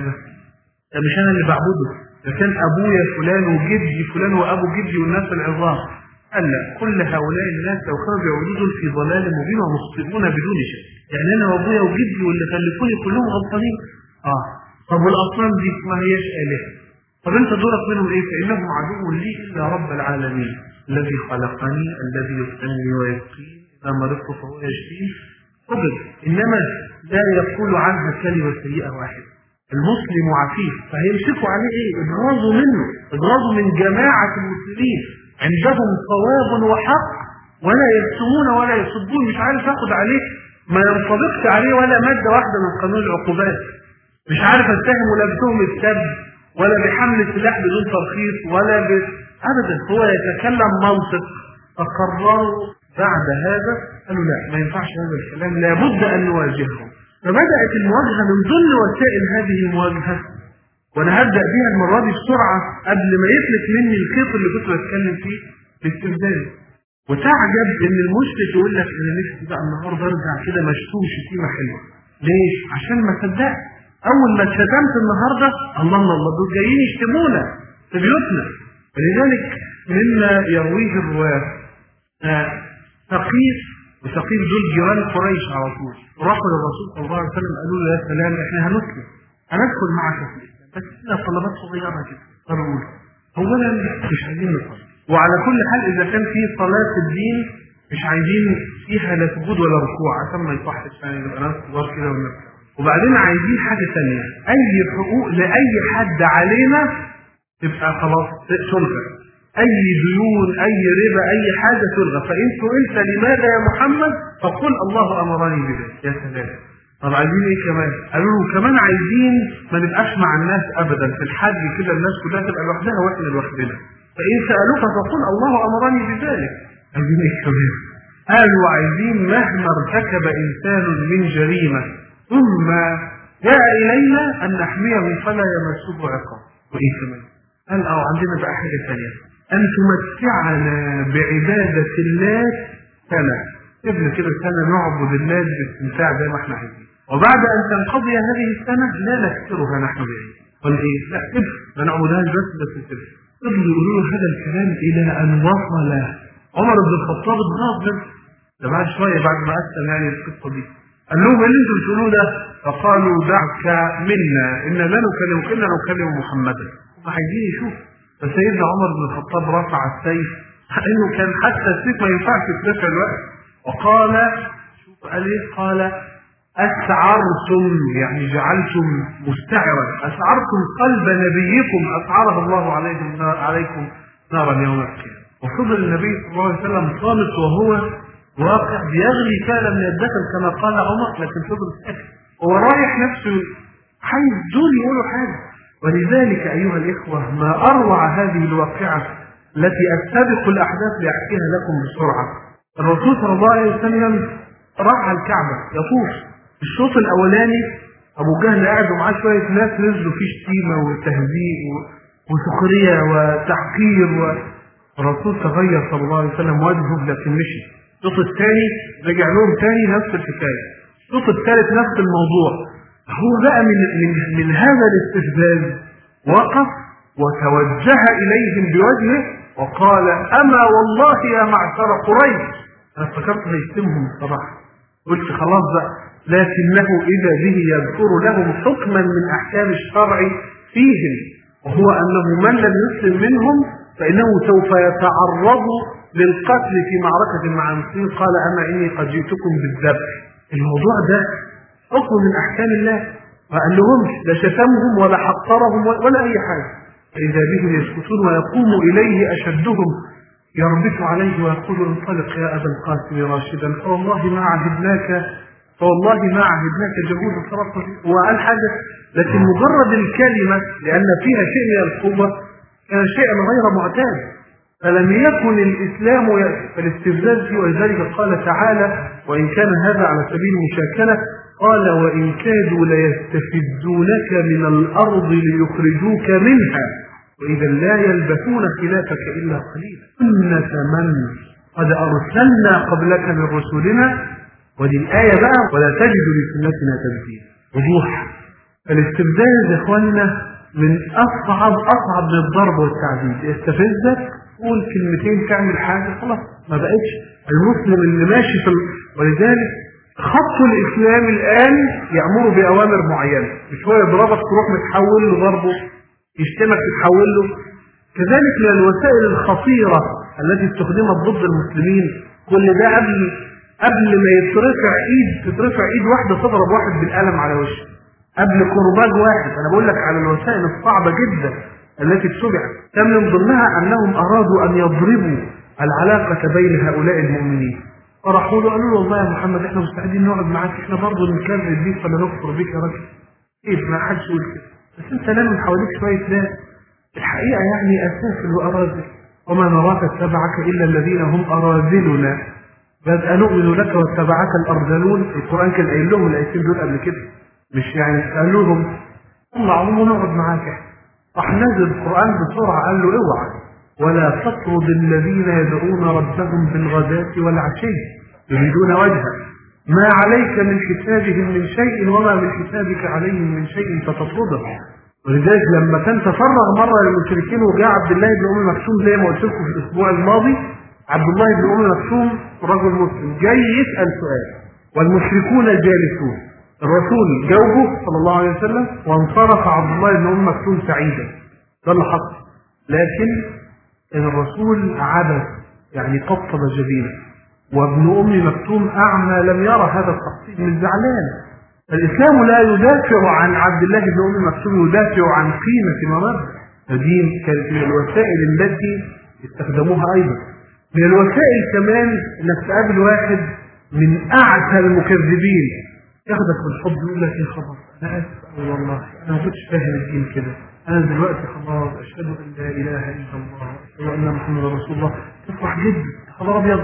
مش انا اللي بعبده، ده كان ابويا فلان وجدي فلان وابو جدي والناس العظام. قال لا، كل هؤلاء الناس لو كانوا بيعبدون في ضلال مبين ومخطئون بدون شيء. يعني انا وابويا وجدي واللي خلفوني كلهم غلطانين. طب والاصنام دي ما هياش الهه. طب انت دورك منهم ايه؟ فانهم عدو لي الا رب العالمين الذي خلقني الذي يطعمني ويسقيني اذا مرضت فهو يشفيني. قبل انما لا يقول عنها كلمه سيئه واحده. المسلم عفيف، فهيمسكوا عليه ايه؟ اضغاظوا منه، اضغاظوا من جماعه المسلمين عندهم صواب وحق ولا يكتمون ولا يصدون. مش عارف اخد عليه ما ينطبقش عليه ولا ماده واحده من قانون العقوبات. مش عارف اتهم ولا بتهم السب ولا بحمل السلاح بدون ترخيص ولا ابدا. هو يتكلم منطق. فقرروا بعد هذا قالوا لا، ما ينفعش هذا الكلام، لابد ان نواجهه. فبدات المواجهه من ضمن وسائل هذه المواجهه، وانا هبدا بيها المره دي بسرعه قبل ما يفلت مني الخيط اللي كنت بتكلم فيه باستبدال. وتعجب ان المشرك يقول لك انا نفسي بقى النهارده ارجع كده مشتوم شتيمه حلوه. ليش؟ عشان ما صدقت. اول ما اتشتمت النهارده الله دول جايين يشتمونا في بيوتنا. ولذلك مما يرويه الرواه ثقيف وثقيف دول جيران قريش على طول، وراحوا للرسول صلى الله عليه وسلم قالوا له يا سلام احنا هندخل معك في الاسلام بس لنا طلبات صغيره كده. قالوا اولا مش عايزين نصلي، وعلى كل حال اذا كان في صلاه الدين مش عايزين فيها لا سجود ولا ركوع عشان ما يصحش يعني نبقى ناس كبار كده ونرجع. وبعدين عايزين حاجه ثانيه، اي حقوق لاي حد علينا تبقى خلاص تلغى. اي ديون اي ربا اي حاجه تلغى. فان سئلت لماذا يا محمد فقل الله امرني بذلك. يا سلام. طب عايزين ايه كمان؟ قالوا له كمان عايزين ما نبقاش مع الناس ابدا في الحج كده، الناس كلها تبقى لوحدها واحنا لوحدنا. فان سالوك فقل الله امرني بذلك. عايزين ايه كمان؟ قالوا عايزين مهما ارتكب انسان من جريمه ثم جاء الينا ان نحميه فلا يمسه عقاب. وايه كمان؟ قال عندنا بقى حاجه ثانيه، ان تمتعنا بعباده الله سنه. ابن كده سنه نعبد الله باستمتاع زي ما احنا عايزين، وبعد ان تنقضي هذه السنه لا نكثرها نحن بعيد. قال ايه؟ لا كده ما نعبدهاش بس كده. فضلوا يقولوا هذا الكلام الى ان وصل عمر بن الخطاب اتغاظ. ده بعد شويه بعد ما اسلم يعني القصه دي قال لهم اللي انتم بتقولوه ده، فقالوا دعك منا انا لا نكلمك الا نكلم محمدا. هم عايزين يشوفوا. فسيدنا عمر بن الخطاب رفع السيف، انه كان حتى السيف ما ينفعش يترفع الوقت، وقال شوف قال ايه؟ قال اسعرتم يعني جعلتم مستعرا، اسعرتم قلب نبيكم اسعره الله عليكم نارا يوم القيامه. وفضل النبي صلى الله عليه وسلم صامت وهو واقع بيغلي فعلا من الدخل كما قال عمر، لكن فضل ساكت. هو رايح نفسه عايز دول يقولوا حاجه. ولذلك ايها الاخوه ما اروع هذه الواقعه التي استبق الاحداث لاحكيها لكم بسرعه. الرسول صلى الله عليه وسلم راح على الكعبه يطوف. الشوط الاولاني ابو جهل قاعد ومعاه شويه ناس نزلوا فيه شتيمه وتهزيء وسخريه وتحقير الرسول تغير صلى الله عليه وسلم وجهه لكن مشي. الشوط الثاني رجع لهم ثاني نفس الحكايه. الشوط الثالث نفس الموضوع. هو بقى من هذا الاستفزاز وقف وتوجه اليهم بوجهه وقال اما والله يا معشر قريش. انا افتكرت هيشتمهم الصراحه، قلت خلاص بقى، لكنه اذا به يذكر لهم حكما من احكام الشرع فيهم، وهو انه من لم يسلم منهم فانه سوف يتعرض للقتل في معركه مع المسلمين. قال اما اني قد جئتكم بالذبح. الموضوع ده حكم من احكام الله، ما قال لهمش لا شتمهم ولا حقرهم ولا اي حاجه. فإذا بهم يسكتون ويقوم إليه أشدهم يربط عليه ويقول انطلق يا أبا القاسم راشدا فوالله ما عهدناك جهود صرفت وقال حاجة، لكن مجرد الكلمة لأن فيها شيء من القوة كان شيئا غير معتاد، فلم يكن الإسلام فالاستفزاز فيه. ولذلك قال تعالى وإن كان هذا على سبيل المشاكلة قال وإن كادوا ليستفزونك من الأرض ليخرجوك منها وإذا لا يلبثون خلافك إلا قليلا سنة من قد أرسلنا قبلك من رسلنا. ودي الآية بقى ولا تجد لسنتنا تبديلا وضوح. فالاستفزاز يا إخواننا من أصعب من الضرب والتعذيب. يستفزك تقول كلمتين تعمل حاجة خلاص ما بقتش المسلم اللي ماشي ولذلك خط الإسلام الآن يأمر بأوامر معينة، مش هو يضربك تروح متحول له ضربه، يشتمك تتحول له. كذلك من الوسائل الخطيرة التي استخدمت ضد المسلمين كل ده قبل ما تترفع ايد واحدة تضرب واحد بالقلم على وشه، قبل كرباج واحد. انا بقول لك على الوسائل الصعبة جدا التي اتبعت، كان من ضمنها انهم ارادوا ان يضربوا العلاقة بين هؤلاء المؤمنين، فراحوا له قالوا له والله يا محمد احنا مستعدين نقعد معاك، احنا برضه نكذب بيك ولا نكفر بيك يا راجل. ايه ما حدش يقول كده، بس انت لازم حواليك شوية ناس الحقيقة يعني اسافل واراذل وما نراك اتبعك الا الذين هم اراذلنا بدأ نؤمن لك واتبعك الارذلون. القرآن كان قايل لهم الايتين دول قبل كده، مش يعني قالوا لهم طلعوا ونقعد معاك. راح نزل القرآن بسرعة قال له اوعى ولا تطرد الذين يدعون ربهم بالغداة والعشي يريدون وجهه ما عليك من حسابهم من شيء وما من حسابك عليهم من شيء فتطردهم. ولذلك لما كان تفرغ مرة للمشركين وجاء عبد الله بن أم مكتوم زي ما قلت لكم في الأسبوع الماضي، عبد الله بن أم مكتوم رجل مسلم جاي يسأل سؤال والمشركون جالسون، الرسول جاوبه صلى الله عليه وسلم وانصرف عبد الله بن أم مكتوم سعيدا. ده اللي حصل. لكن إن الرسول عبث يعني قطب جبينه، وابن أم مكتوم أعمى لم يرى هذا التقطيب من زعلان. الإسلام لا يدافع عن عبد الله بن أم مكتوم، يدافع عن قيمة مرض الدين. كانت من الوسائل التي استخدموها أيضا. من الوسائل كمان انك تقابل واحد من أعتى المكذبين ياخدك بالحب يقول لك يا خبر أنا آسف والله أنا ما كنتش فاهم الدين كده، أنا دلوقتي خلاص أشهد أن لا إله إلا الله وأشهد أن محمدا رسول الله. تفرح جدا خبر أبيض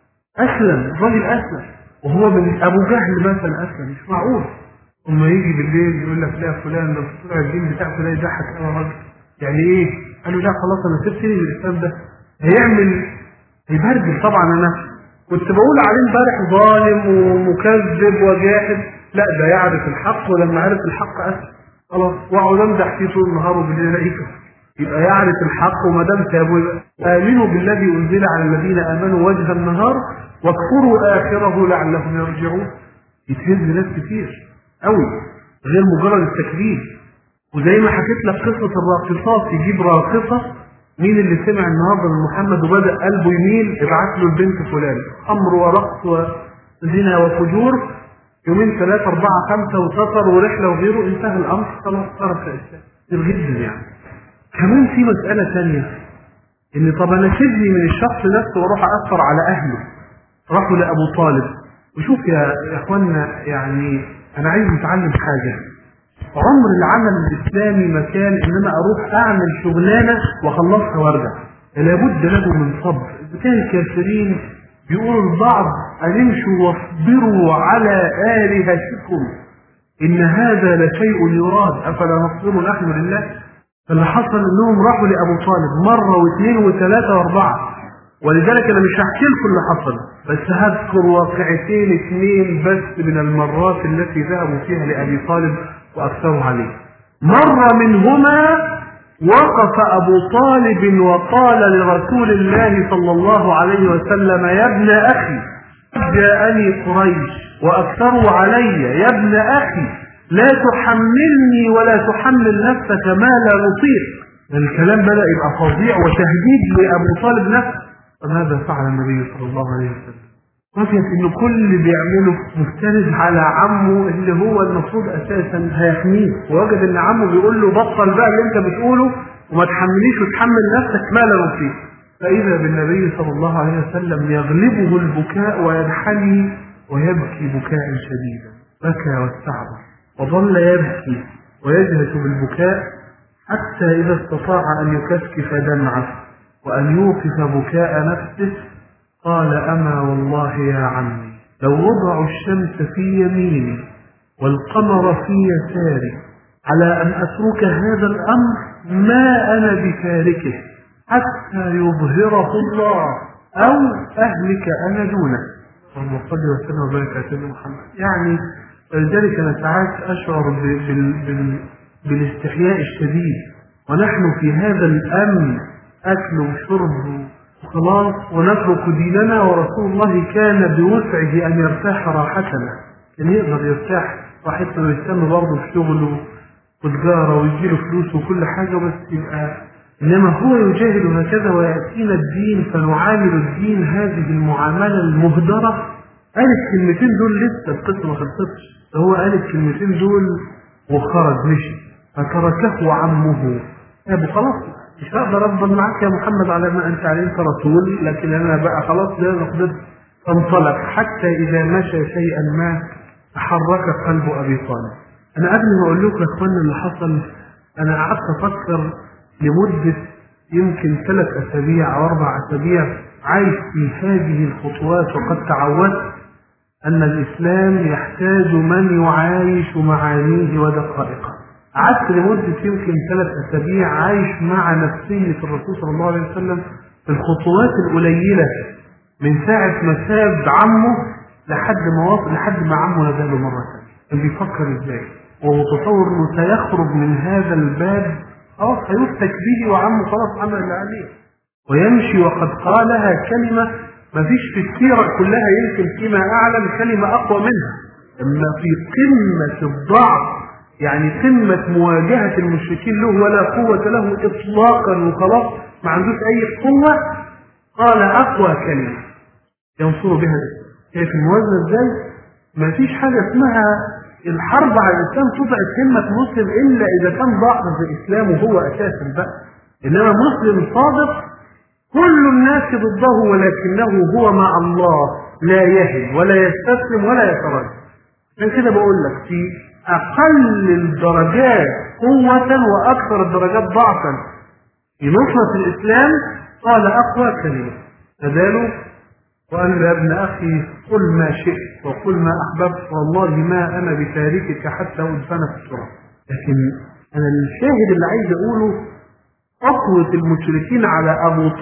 أسلم، الراجل أسلم وهو من أبو جهل مثلا أسلم، مش معقول. ثم يجي بالليل يقول لك لا فلان لو طلع الدين بتاعك لا يضحك أنا راجل يعني إيه؟ قالوا لا خلاص أنا سبت لي الإسلام ده هيبرجل. طبعا أنا كنت بقول عليه امبارح ظالم ومكذب وجاحد، لا ده يعرف الحق ولما عرف الحق أسلم خلاص. واقعد امدح فيه طول النهار وبالليل الاقيه يبقى يعرف الحق وما دام سابه امنوا بالذي انزل على الذين امنوا وجه النهار واكفروا اخره لعلهم يرجعون. يتهز ناس كتير قوي غير مجرد التكذيب. وزي ما حكيت لك قصه الراقصات، يجيب راقصه مين اللي سمع النهارده من محمد وبدا قلبه يميل ابعت له البنت فلان، امر ورقص وزنا وفجور، يومين 3 4 5 وسفر ورحله وغيره، انتهى الامر خلاص صار الاسلام. كتير جدا يعني. كمان في مساله ثانيه ان طب انا سيبني من الشخص نفسه واروح اثر على اهله. راحوا لابو طالب. وشوف يا اخوانا يعني انا عايز نتعلم حاجه. عمر العمل الاسلامي ما كان انما اروح اعمل شغلانه واخلصها وارجع، لابد له من صبر. اذا كان الكافرين بيقولوا البعض أن امشوا واصبروا على آلهتكم إن هذا لشيء يراد أفلا نصبر نحن لله. فاللي حصل إنهم راحوا لأبو طالب مرة واثنين وثلاثة واربعة، ولذلك أنا مش هحكي لكم اللي حصل، بس هذكر واقعتين 2 بس من المرات التي ذهبوا فيها لأبي طالب وأكثروا عليه. مرة منهما وقف أبو طالب وقال لرسول الله صلى الله عليه وسلم يا ابن أخي جاءني قريش وأكثروا علي، يا ابن أخي لا تحملني ولا تحمل نفسك ما لا نطيق. الكلام بدأ يبقى فظيع وتهديد لأبو طالب نفسه. فماذا فعل النبي صلى الله عليه وسلم؟ وجد إنه كل اللي بيعمله مستند على عمه اللي هو المفروض أساسا هيحميه، ووجد إن عمه بيقول له بطل بقى اللي أنت بتقوله وما تحمليش وتحمل نفسك ما لا نطيق. فإذا بالنبي صلى الله عليه وسلم يغلبه البكاء وينحني ويبكي بكاء شديدا، بكى واستعبر وظل يبكي ويجهش بالبكاء حتى إذا استطاع أن يكثف دمعه وأن يوقف بكاء نفسه قال: أما والله يا عمي لو وضعوا الشمس في يميني والقمر في يساري على أن أترك هذا الأمر ما أنا بتاركه حتى يظهره الله أو أهلك أنا دونه. اللهم صل وسلم وبارك على سيدنا محمد. يعني لذلك أنا ساعات أشعر بالاستحياء الشديد ونحن في هذا الأمن، أكل وشرب وخلاص، ونترك ديننا، ورسول الله كان بوسعه أن يرتاح راحتنا، كان يقدر يرتاح راحتنا ويهتم برضه في شغله وتجارة ويجيله فلوس وكل حاجة، بس يبقى إنما هو يجاهد هكذا ويأتينا الدين فنعامل الدين هذه المعاملة المهدرة. قال الكلمتين دول لسه القصة ما خلصتش، هو قال الكلمتين دول وخرج مشي فتركه عمه. أبو خلاص مش هقدر أفضل معاك يا محمد على ما أنت عليه، أنت رسول، لكن أنا بقى خلاص لا نقدر. فانطلق حتى إذا مشى شيئا ما تحرك قلب أبي طالب. أنا قبل ما أقول لكم يا إخواننا اللي حصل، أنا قعدت أفكر لمدة يمكن 3 أسابيع أو 4 أسابيع عايش في هذه الخطوات، وقد تعودت أن الإسلام يحتاج من يعايش معانيه ودقائقه. قعدت لمدة يمكن 3 أسابيع عايش مع نفسية الرسول صلى الله عليه وسلم في الخطوات القليلة من ساعة ما ساب عمه لحد ما عمه نداله مرة ثانية. كان بيفكر إزاي ومتصور إنه سيخرج من هذا الباب خلاص هيفتك به وعمه خلاص عمل اللي عليه ويمشي، وقد قالها كلمة ما فيش في السيرة كلها يمكن فيما أعلم كلمة أقوى منها، لما في قمة الضعف، يعني قمة مواجهة المشركين له ولا قوة له إطلاقا وخلاص ما عندوش أي قوة، قال أقوى كلمة ينصر بها الإسلام. هي في الموازنة إزاي؟ ما فيش حاجة اسمها الحرب على الإسلام تضعف همة مسلم إلا إذا كان ضعف في الإسلام وهو أساسا بقى، إنما مسلم صادق كل الناس ضده ولكنه هو مع الله لا يهن ولا يستسلم ولا يتراجع. عشان كده بقول لك في أقل الدرجات قوة وأكثر الدرجات ضعفا في نصرة الإسلام قال أقوى كلمة فداله وقال يا ابن أخي قل ما شئت وقل ما أحببت والله ما أنا بتاركك حتى أدفن في التراب. لكن أنا الشاهد اللي عايز أقوله قسوة المشركين على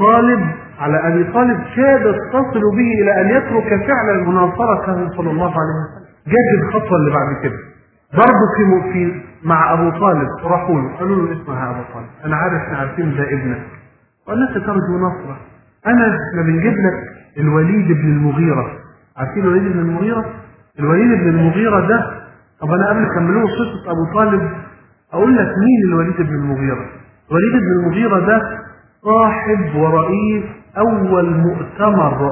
أبي طالب كادت تصل به إلى أن يترك فعل المناصرة صلى الله عليه وسلم. جد الخطوة اللي بعد كده برضه في مع أبو طالب راحوا له قالوا له اسمها أبو طالب، أنا عارفين ده ابنك وقال لك ترجو نصرة، احنا بنجيب لك الوليد بن المغيرة. عارفين الوليد بن المغيرة؟ الوليد بن المغيرة ده، طب انا قبل كملوا قصة ابو طالب اقول لك مين الوليد بن المغيرة. الوليد بن المغيرة ده صاحب ورئيس اول مؤتمر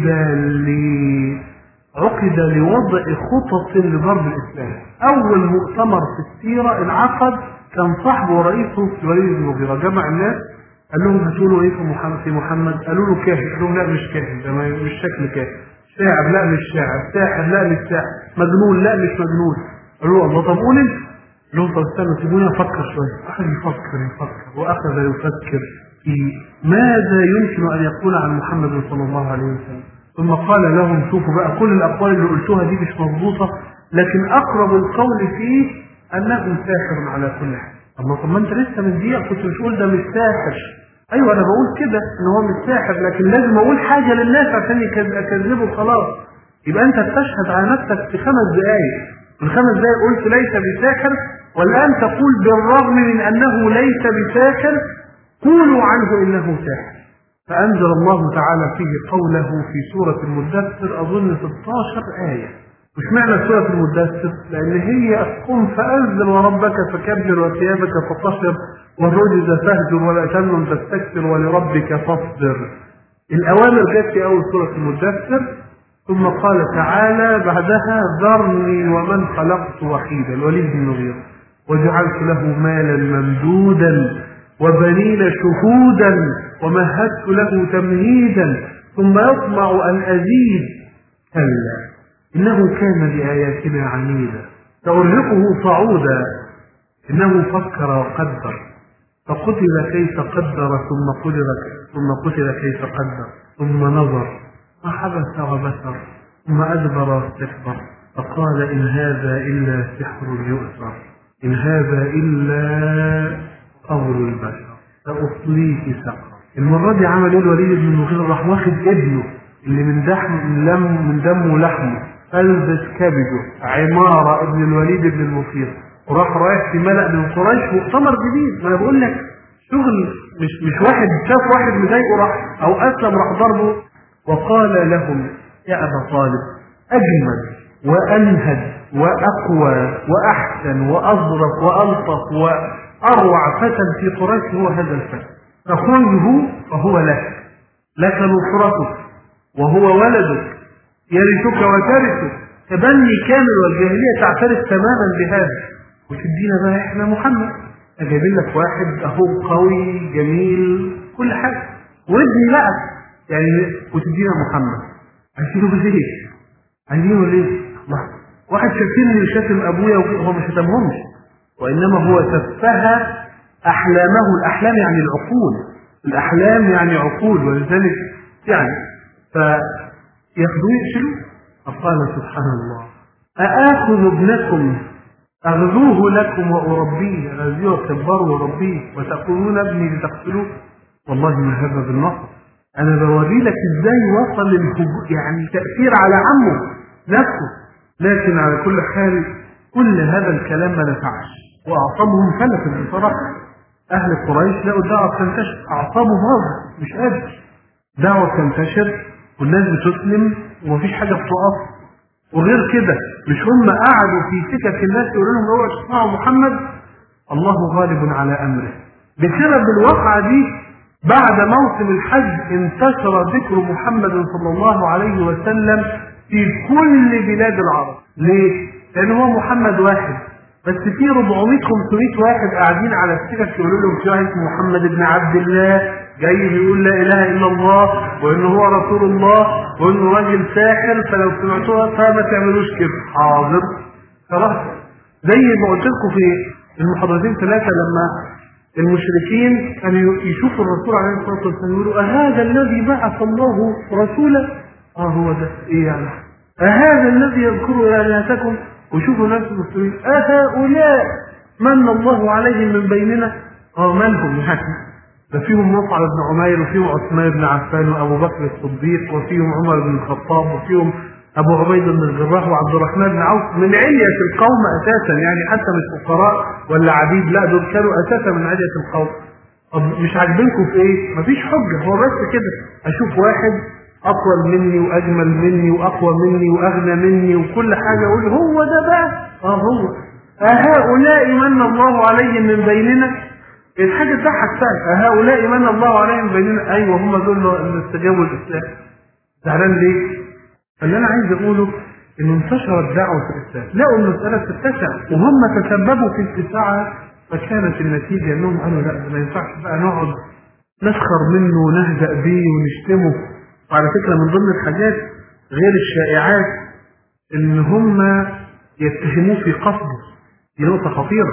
عقد لوضع خطط لضرب الاسلام. اول مؤتمر في السيرة انعقد كان صاحبه ورئيسه الوليد بن المغيرة، جمع الناس قال لهم هتقولوا ايه في محمد؟ قالوا له كاهن، قالوا لهم لا مش كاهن، ده مش شكل كاهن، شاعر لا مش شاعر، ساحر لا مش ساحر، مجنون لا مش مجنون. قالوا له الله طب قول انت. قال لهم طب استنوا سيبوني افكر شويه. اخذ يفكر واخذ يفكر في ماذا يمكن ان يقول عن محمد صلى الله عليه وسلم، ثم قال لهم شوفوا بقى كل الاقوال اللي قلتوها دي مش مضبوطه، لكن اقرب القول فيه انه ساحر على كل حال. طب ما انت لسه من دقيقه كنت بتقول ده مش ساحر. ايوه انا بقول كده ان هو مش ساحر، لكن لازم اقول حاجه للناس عشان اكذبه خلاص. يبقى انت تشهد على نفسك في 5 دقائق، في 5 دقائق قلت ليس بساحر، والان تقول بالرغم من انه ليس بساحر قولوا عنه انه ساحر. فانزل الله تعالى فيه قوله في سوره المدثر اظن 16 ايه. مش معنى سوره المدثر لان هي قم فانزل وربك فكبر وثيابك فطهر والرجز فاهجر ولا تمنن تستكثر ولربك فاصبر. الاوامر جت في اول سوره المدثر، ثم قال تعالى بعدها ذرني ومن خلقت وحيدا الوليد بن المغيرة وجعلت له مالا ممدودا وبنين شهودا ومهدت له تمهيدا ثم يطمع أن أزيد. كلا إنه كان لآياتنا عنيدا سأرهقه صعودا إنه فكر وقدر فقتل كيف قدر ثم قتل كيف قدر ثم نظر فحبس وبصر ثم أدبر واستكبر فقال إن هذا إلا سحر يؤثر إن هذا إلا قول البشر سأصليه سقر. المرة دي عمل الوليد بن المغيرة راح واخد ابنه اللي من دمه ولحمه ألبس كبده عمارة ابن الوليد بن المغيرة وراح رايح في ملأ من قريش مؤتمر جديد. ما انا بقول لك شغل مش واحد شاف واحد مضايقه راح او اسلم راح ضربه. وقال لهم يا ابا طالب اجمل وانهد واقوى واحسن واظرف والطف واروع فتى في قريش هو هذا الفتى، فخذه فهو لك نصرتك وهو ولدك يرثك وترثك تبني كامل والجاهليه تعترف تماما بهذا وتدينا بقى احنا محمد اجايبين لك واحد اهو قوي جميل كل حاجه وابني بقى يعني وتدينا محمد. عايزينه بزيك عايزينه ليه؟ واحد شايفين شاتم ابويا وهو ما شتمهمش وانما هو سفه احلامه. الاحلام يعني العقول، الاحلام يعني عقول ولذلك يعني فياخذوه يقتلوه. فقال سبحان الله أآخذ ابنكم أغذوه لكم وأربيه أغذيه وأكبره وأربيه وتأخذون ابني لتقتلوه. والله ما هذا بالنصر. أنا بوري لك إزاي وصل يعني تأثير على عمه نفسه. لكن على كل حال كل هذا الكلام ما نفعش وأعصابهم فلتت بصراحة. أهل قريش لقوا الدعوة تنتشر أعصابهم باظت مش قادر دعوة تنتشر والناس بتسلم ومفيش حاجة بتقف. وغير كده مش هم قعدوا في سكك الناس يقولوا لهم اوعوا تسمعوا محمد، الله غالب على امره. بسبب الواقعة دي بعد موسم الحج انتشر ذكر محمد صلى الله عليه وسلم في كل بلاد العرب. ليه؟ لان هو محمد واحد بس في 400-500 واحد قاعدين على السكك يقولوا لهم في واحد اسمه محمد بن عبد الله جاي بيقول لا اله الا الله وانه هو رسول الله وانه راجل ساحر فلو سمعتوها فما تعملوش كده. حاضر خلاص. زي ما قلت لكم في المحاضرتين 3 لما المشركين كانوا يشوفوا الرسول عليه الصلاه والسلام يقولوا اهذا الذي بعث الله رسولا؟ هو ده ايه يعني؟ اهذا الذي يذكر الهتكم؟ وشوفوا ناس المسلمين اهؤلاء من الله عليهم من بيننا؟ من هم يعني؟ ده فيهم مصعب بن عمير وفيهم عثمان بن عفان وابو بكر الصديق وفيهم عمر بن الخطاب وفيهم ابو عبيده بن الجراح وعبد الرحمن بن عوف من علية القوم اساسا يعني حتى مش فقراء ولا عبيد، لا دول كانوا اساسا من علية القوم. طب مش عاجبينكم في ايه؟ مفيش حجه، هو بس كده اشوف واحد اطول مني واجمل مني واقوى مني واغنى مني وكل حاجه اقول هو ده بقى هو اهؤلاء من الله عليهم من بيننا. الحاجه تضحك فعلا اهؤلاء من الله عليهم من بيننا. ايوه هم دول اللي استجابوا الاسلام. زعلان ليه؟ اللي انا عايز اقوله ان انتشرت دعوه الاسلام لقوا المساله تتسع وهم تسببوا في اتساعها فكانت النتيجه انهم قالوا لا ما ينفعش بقى نقعد نسخر منه ونهزأ بيه ونشتمه. وعلى فكرة من ضمن الحاجات غير الشائعات ان هم يتهموه في قصده. دي نقطة خطيرة.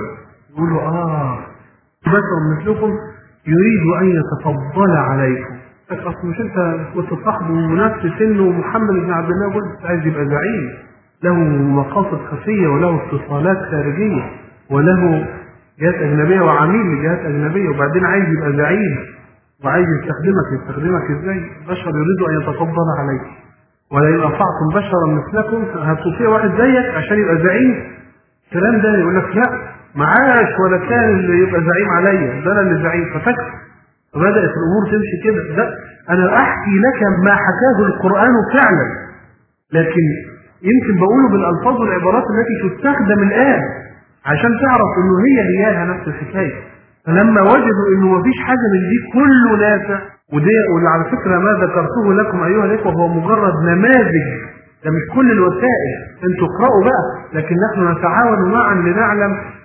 يقولوا بشر مثلكم يريد ان يتفضل عليكم. اصل مش انت كنت صاحبه ونفس سنه ومحمد بن عبد الله قلت عايز يبقى زعيم له مقاصد خفية وله اتصالات خارجية وله جهات اجنبية وعميل لجهات اجنبية وبعدين عايز يبقى زعيم وعايز يستخدمك ازاي؟ بشر يريد ان يتفضل عليك ولئن اطعتم بشرا مثلكم هتطيع واحد زيك عشان يبقى زعيم. الكلام ده يقول لك لا معاش ولا كان اللي يبقى زعيم عليا ده انا اللي زعيم فتكفر. فبدات الامور تمشي كده. ده انا احكي لك ما حكاه القران فعلا لكن يمكن بقوله بالالفاظ والعبارات التي تستخدم الان عشان تعرف انه هي نفس الحكايه. فلما وجدوا انه مفيش حاجه من دي كله نافع واللي على فكره ما ذكرته لكم ايها الاخوه هو مجرد نماذج ده مش كل الوسائل انتوا اقرأوا بقى لكن نحن نتعاون معا لنعلم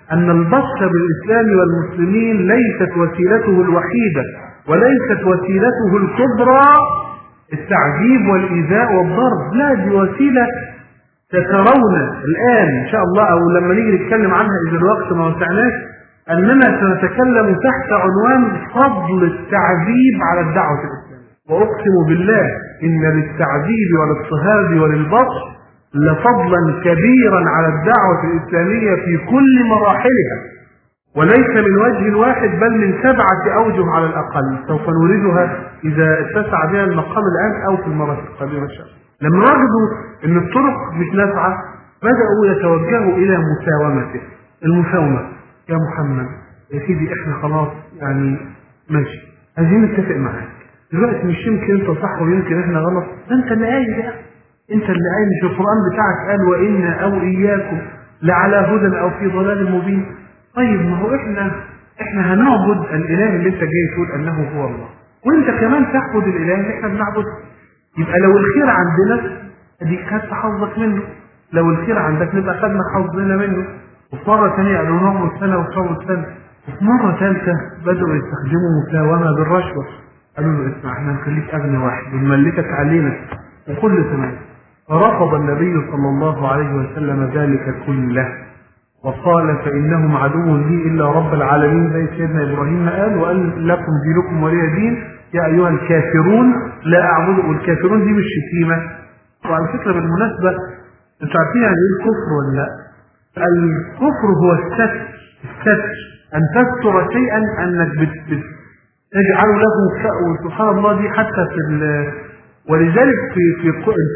أن البطش بالإسلام والمسلمين ليست وسيلته الوحيدة وليست وسيلته الكبرى التعذيب والإيذاء والضرب، لا، دي وسيلة سترون الآن إن شاء الله، أو لما نيجي نتكلم عنها إذا الوقت ما وسعناش، أننا سنتكلم تحت عنوان فضل التعذيب على الدعوة الإسلامية. وأقسم بالله إن للتعذيب والاضطهاد وللبطش لفضلا كبيرا على الدعوة الإسلامية في كل مراحلها، وليس من وجه واحد بل من 7 أوجه على الأقل، سوف نريدها إذا اتسع بها المقام الآن أو في المرة القادمة إن شاء الله. لما وجدوا أن الطرق مش نافعة بدأوا يتوجهوا إلى مساومته. المساومة، يا محمد يا سيدي احنا خلاص يعني ماشي، عايزين نتفق معاك دلوقتي، مش يمكن انت صح ويمكن احنا غلط، انت اللي قايل ده، انت اللي قايل، مش القرآن بتاعك قال وإنا أو إياكم لعلى هدى أو في ضلال مبين. طيب ما هو احنا هنعبد الإله اللي انت جاي تقول أنه هو الله، وانت كمان تعبد الإله اللي احنا بنعبده. يبقى لو الخير عندنا اديك خدت حظك منه، لو الخير عندك نبقى خدنا حظنا منه. وفي مرة ثانية قالوا نعمل سنة وصوم سنة، وفي مرة ثالثة بدأوا يستخدموا مساومة بالرشوة، قالوا له اسمع احنا نخليك أغنى واحد ونملكك علينا وكل تمام. فرفض النبي صلى الله عليه وسلم ذلك كله وقال فإنهم عدو لي إلا رب العالمين، زي سيدنا إبراهيم قال وقال لكم دينكم ولي دين يا أيها الكافرون لا أعبد. والكافرون دي مش شتيمة. وعلى فكرة بالمناسبة انتوا عارفين يعني ايه الكفر ولا لا؟ الكفر هو الستر، أن تستر شيئا أنك تجعل له سبحان الله. دي حتى في ولذلك في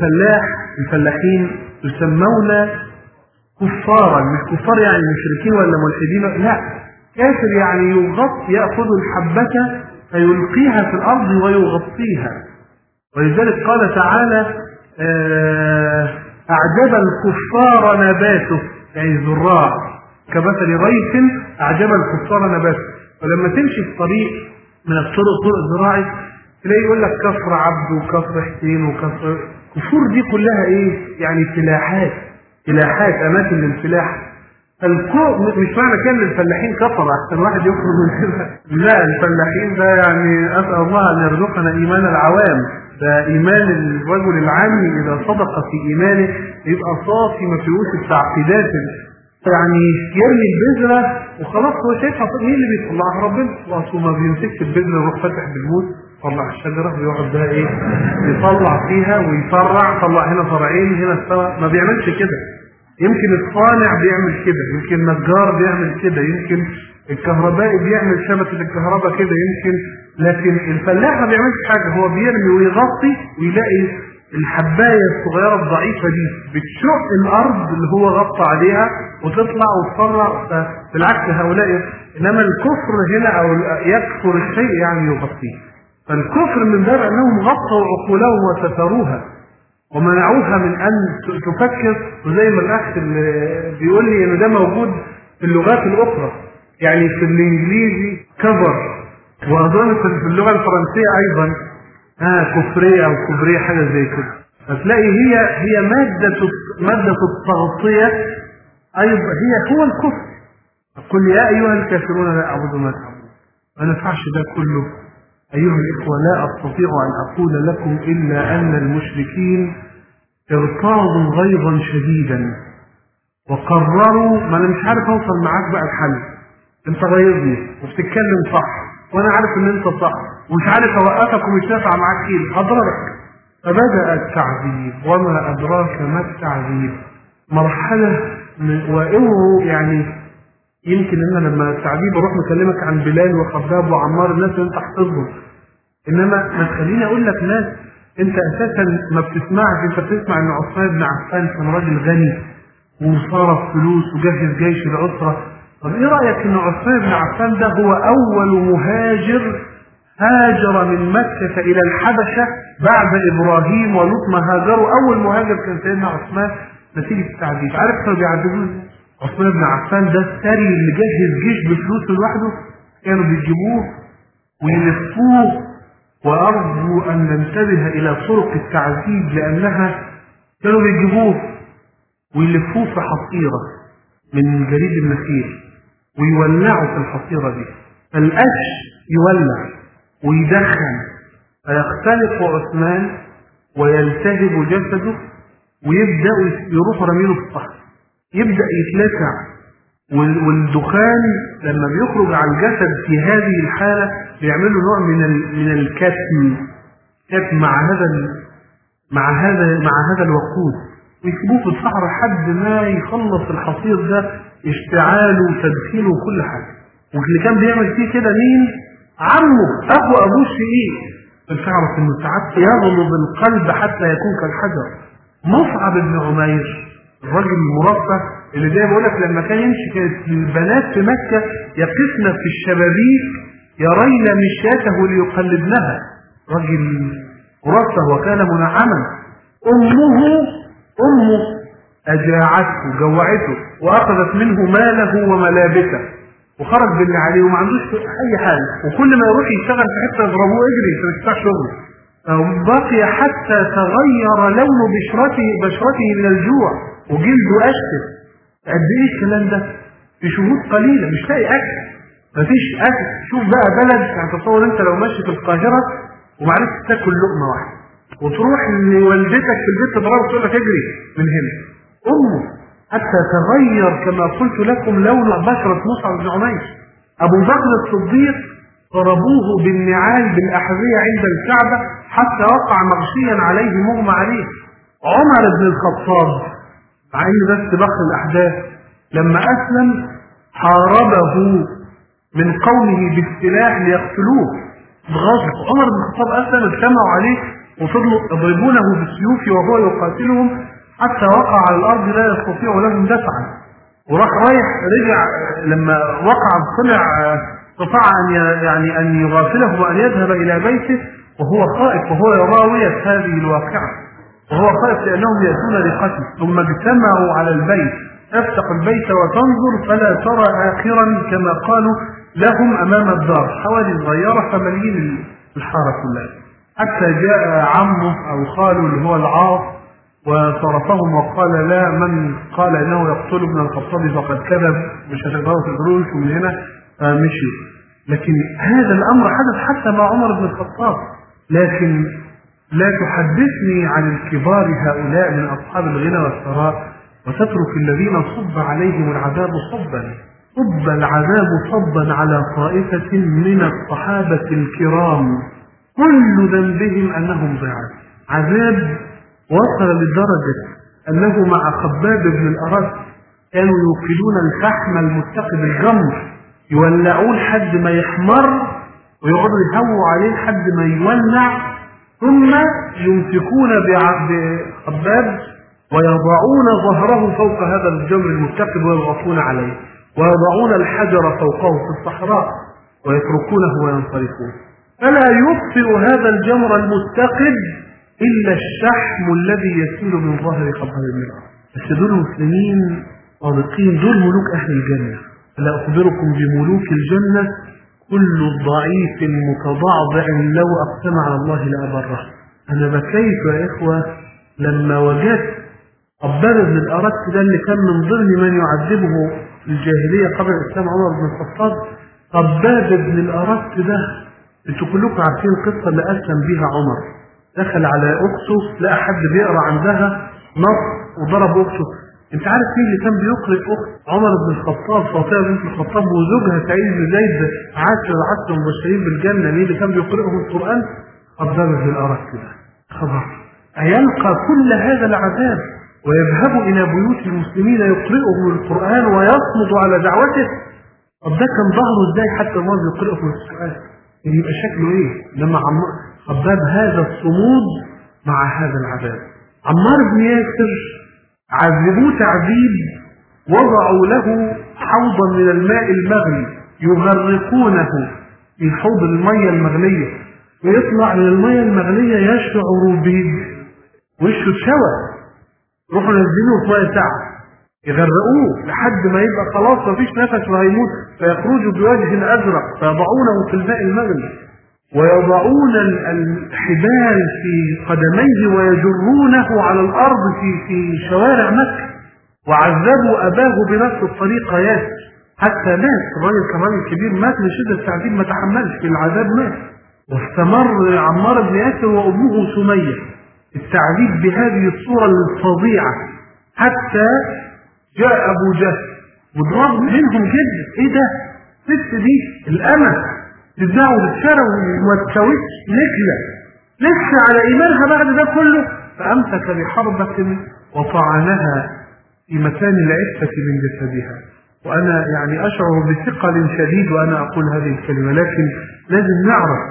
الفلاحين يسمون كفارا، مش كفار يعني مشركين ولا ملحدين، لا، كافر يعني يغطي، يأخذ الحبة فيلقيها في الأرض ويغطيها. ولذلك قال تعالى أعجب الكفار نباته، يعني الزراع كمثل غيث أعجب الكفار نباته. ولما تمشي في طريق من طرق الزراعي تلاقي يقول لك كفر عبد وكفر حسين وكفر كفور، دي كلها ايه؟ يعني فلاحات اماكن للفلاح. مش معنى كان الفلاحين كفر احسن واحد يخرج من كده، لا، الفلاحين ده يعني اسال الله ان يرزقنا ايمان العوام، ده ايمان الرجل العامي اذا صدق في ايمانه يبقى صافي ما فيهوش التعقيدات، يعني يرمي البذره وخلاص هو شايفها. مين اللي بيطلعها؟ ربنا. واصله ما بيمسكش البذره ويروح فاتح بالموت طلع الشجره ويقعد بقى ايه يطلع فيها ويفرع، طلع هنا فرعين هنا سوا، ما بيعملش كده. يمكن الصانع بيعمل كده، يمكن النجار بيعمل كده، يمكن الكهربائي بيعمل شبكه الكهرباء كده يمكن، لكن الفلاح ما بيعملش حاجه، هو بيرمي ويغطي ويلاقي الحبايه الصغيره الضعيفه دي بتشق الارض اللي هو غطى عليها وتطلع وتفرع. بالعكس هؤلاء، انما الكفر هنا او يكفر الشيء يعني يغطيه. فالكفر من باب انهم غطوا عقولهم وستروها ومنعوها من ان تفكر. وزي ما الاخ اللي بيقول لي انه ده موجود في اللغات الاخرى، يعني في الانجليزي كفر، واظن في اللغه الفرنسيه ايضا كفريه او كبريه حاجه زي كده. فتلاقي هي ماده التغطيه ايضا هو الكفر. قل يا ايها الكافرون لا اعبد ما تعبدون. ما نفعش ده كله أيها الإخوة. لا أستطيع أن أقول لكم إلا أن المشركين ارتاضوا غيظا شديدا وقرروا، ما أنا مش عارف أوصل معاك بقى الحل، أنت غيظني وبتتكلم صح وأنا عارف إن أنت صح ومش عارف أوقفك ومش نافع معاك كده، أضربك. فبدأ التعذيب، وما أدراك ما التعذيب، مرحلة وإنه يعني يمكن ان لما التعذيب اروح مكلمك عن بلال وخباب وعمار، الناس اللي انت حافظهم، انما ما تخليني اقول لك ناس انت اساسا ما بتسمعش. انت بتسمع ان عثمان بن عفان كان راجل غني وصرف فلوس وجهز جيش العسره. طب ايه رايك ان عثمان بن عفان ده هو اول مهاجر هاجر من مكه الى الحبشه بعد ابراهيم ولوط ما هاجروا؟ اول مهاجر كان سيدنا عثمان نتيجه التعذيب. عارف كانوا بيعذبوه؟ عثمان بن عفان ده الثري اللي جهز جيش بفلوسه لوحده، كانوا بيجيبوه ويلفوه. وأرجو أن ننتبه إلى طرق التعذيب، لأنها كانوا بيجيبوه ويلفوه في حصيرة من جريد النخيل ويولعوا في الحصيرة دي، فالقش يولع ويدخن، فيختلق عثمان ويلتهب جسده، ويبدأ يروح رميله في الصحراء، يبدأ يتلسع، والدخان لما بيخرج على الجسد في هذه الحالة بيعملوا نوع من الكتم مع هذا الوقود، ويسيبوه في الصحراء لحد ما يخلص الحصير ده اشتعاله وتدخينه وكل حاجة. واللي كان بيعمل فيه كده مين؟ عمه، أخو أبوه الشقيق. تعرف إنه ساعات يغلظ القلب حتى يكون كالحجر. مصعب بن عمير الراجل المرفه اللي زي ما بقول لك لما كان يمشي كانت البنات في مكة يقفن في الشبابيك يرين مشياته ليقلدنها، راجل مرفه وكان منعما. أمه أجاعته جوعته وأخذت منه ماله وملابسه وخرج باللي عليه وما عندوش أي حاجة، وكل ما يروح يشتغل في حتة يضربوه اجري انت مش بتاع شغل. بقي حتى تغير لون بشرته من الجوع وجلده أشكل. قد إيه الكلام ده؟ في شهور قليلة مش لاقي أكل، مفيش أكل. شوف بقى بلد، يعني تصور أنت لو ماشي في القاهرة ومعرفش تاكل لقمة واحدة وتروح لوالدتك في البيت تضربها وتقول لك اجري من هنا. أمه حتى تغير كما قلت لكم لون بشرة مصعب بن عمير. أبو بكر الصديق ضربوه بالنعال بالأحذية عند الكعبة حتى وقع مغشيا عليه مغمى عليه. عمر بن الخطاب مع ان ده سباق الأحداث لما أسلم حاربه من قومه بالسلاح ليقتلوه بغضب. عمر بن الخطاب أسلم اجتمعوا عليه وفضلوا يضربونه بالسيوف وهو يقاتلهم حتى وقع على الأرض لا يستطيع لهم دفعا، وراح رايح رجع لما وقع طلع استطاع أن يغافله وأن يذهب إلى بيته وهو خائف وهو راوية هذه الواقعة، وهو خائف لأنهم يأتون لقتله. ثم اجتمعوا على البيت، افتح البيت وتنظر فلا ترى آخرا كما قالوا لهم أمام الدار، حوالي صغيرة فمليين الحارة كلها، حتى جاء عمه أو خاله اللي هو العاص وصرفهم وقال لا، من قال إنه يقتل ابن الخطاب فقد كذب، مش هتقدروا تقولوش. ومن هنا مشي. لكن هذا الأمر حدث حتى مع عمر بن الخطاب. لكن لا تحدثني عن الكبار هؤلاء من أصحاب الغنى والثراء وتترك الذين صب عليهم العذاب صبا. صب العذاب صبا على طائفة من الصحابة الكرام كل ذنبهم أنهم ضعاف. عذاب وصل لدرجة أنه مع خباب بن الأرد كانوا يوقدون الفحم المتقد الجمر يولعون حد ما يحمر ويقعدوا يهووا عليه حد ما يولع، ثم يمسكون بخباب ويضعون ظهره فوق هذا الجمر المتقد ويضغطون عليه ويضعون الحجر فوقه في الصحراء ويتركونه وينصرفون، فلا يطفئ هذا الجمر المتقد إلا الشحم الذي يسيل من ظهر خباب بن الأرد. بس دول مسلمين صادقين، دول ملوك أهل الجنة. ألا أخبركم بملوك الجنة كل ضعيف متضعضع لو أقسم على الله لأبره. أنا بكيت يا إخوة لما وجدت خباب بن الأرد ده اللي كان من ضمن من يعذبه في الجاهلية قبل الإسلام عمر بن الخطاب. خباب بن الأرد ده انتوا كلكم عارفين القصة اللي أسلم بها عمر. دخل على أخته لقى حد بيقرأ عندها نص وضرب أخته. انت عارف مين اللي كان بيقرأ أخت عمر بن الخطاب فاطمة بنت الخطاب وزوجها سعيد بن زيد عاشر المبشرين بالجنة؟ مين اللي كان بيقرأهم القرآن؟ خباب بن الأرد كده. خبر أيلقى كل هذا العذاب ويذهب إلى بيوت المسلمين يقرأهم القرآن ويصمد على دعوته؟ طب ده كان ظهره ازاي حتى الله يقرأهم القرآن؟ يبقى شكله ايه لما خباب هذا الصمود مع هذا العذاب؟ عمار بن ياسر عذبوه تعذيب، وضعوا له حوضا من الماء المغلي يغرقونه في حوض المية المغلية، ويطلع من المية المغلية يشعر وشه اتشوى، يروحوا ينزلوه في مية ساعة يغرقوه لحد ما يبقى خلاص مفيش نفس وهيموت، فيخرجوا بوجه أزرق فيضعونه في الماء المغلي ويضعون الحبال في قدميه ويجرونه على الأرض في شوارع مكة. وعذبوا أباه بنفس الطريقة ياسر، حتى مات الراجل، كان راجل كبير مات من شدة التعذيب، ما تحملش في العذاب مات. واستمر عمار بن ياسر وأمه سمية التعذيب بهذه الصورة الفظيعة حتى جاء أبو جهل وضرب منهم جدا. إيه ده؟ الست دي الأمل تتباع وتتشرى وما تساويش نكلة لسه على إيمانها بعد ده كله، فأمسك بحربة وطعنها في مكان العفة من جسدها. وأنا يعني أشعر بثقل شديد وأنا أقول هذه الكلمة، لكن لازم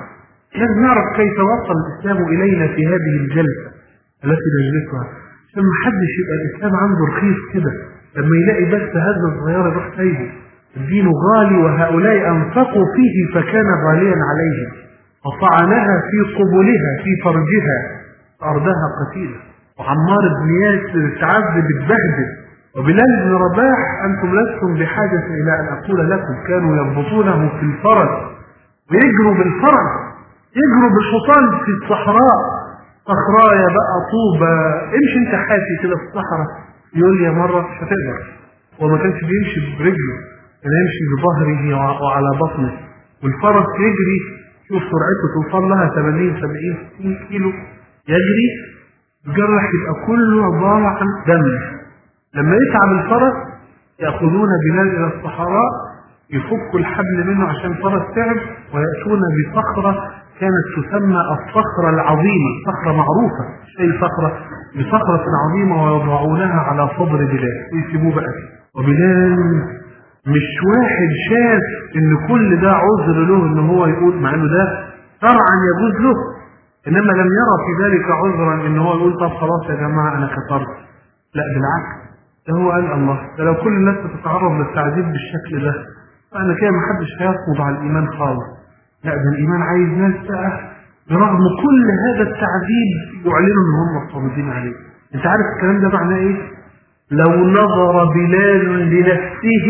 نعرف كيف وصل الإسلام إلينا في هذه الجلسة التي نجلسها، عشان ما حدش يبقى الإسلام عنده رخيص كده، لما يلاقي بس هذا الصغير يروح سايبه. الدين غالي وهؤلاء أنفقوا فيه فكان غاليا عليهم، وطعنها في قبلها في فرجها فأردها قتيلة. وعمار بن ياسر تعذب اتبهدل، وبلال بن رباح أنتم لستم بحاجة إلى أن أقول لكم كانوا يربطونه في الفرج ويجروا بالفرج، يجروا بالحصان في الصحراء، صخرايا بقى طوبة، امشي انت حافي كده في الصحراء. يقول لي مرة مش هتقدر، وما كانش بيمشي برجله، كان يمشي بظهره وعلى بطنه، والفرس يجري شوف سرعته توصل لها 80 70 60 كيلو، يجري الجرح يبقى كله عبارة عن دم. لما يتعب الفرس يأخذون بلال إلى الصحراء يفكوا الحبل منه عشان الفرس تعب، ويأتون بصخرة كانت تسمى الصخرة العظيمة، صخرة معروفة شيء صخرة بصخرة عظيمة، ويضعونها على صدر بلال ويسيبوه بقى. وبلال مش واحد شاف ان كل ده عذر له ان هو يقول، مع انه ده شرعا يجوز له، انما لم يرى في ذلك عذرا ان هو يقول طب خلاص يا جماعة انا كفرت. لا بالعكس، ده هو قال الله ده لو كل الناس تتعرض للتعذيب بالشكل ده فانا كده محدش هيصمد على الايمان خالص. لا ده الايمان عايز ناس بقى برغم كل هذا التعذيب يعلنوا ان هم صامدين عليه. انت عارف الكلام ده معناه ايه؟ لو نظر بلال لنفسه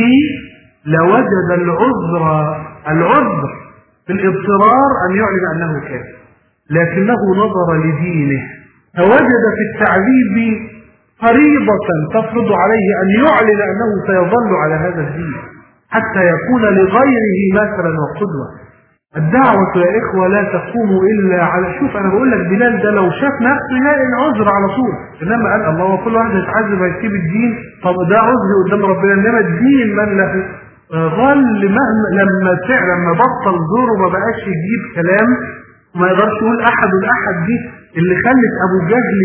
لوجد العذر في الاضطرار ان يعلن انه كافر، لكنه نظر لدينه فوجد في التعذيب فريضة تفرض عليه ان يعلن انه سيظل على هذا الدين حتى يكون لغيره مثلا وقدوة. الدعوة يا إخوة لا تقوم إلا على، شوف أنا بقول لك بلال ده لو شاف نفسه يلاقي العذر على طول، إنما قال الله وكل واحد يتعذب هيسيب الدين، طب ده عذر قدام ربنا. إنما الدين من له ظل مهما لما بطل زوره ما بقاش يجيب كلام، ما يقدرش يقول أحد الأحد دي اللي خلت أبو جهل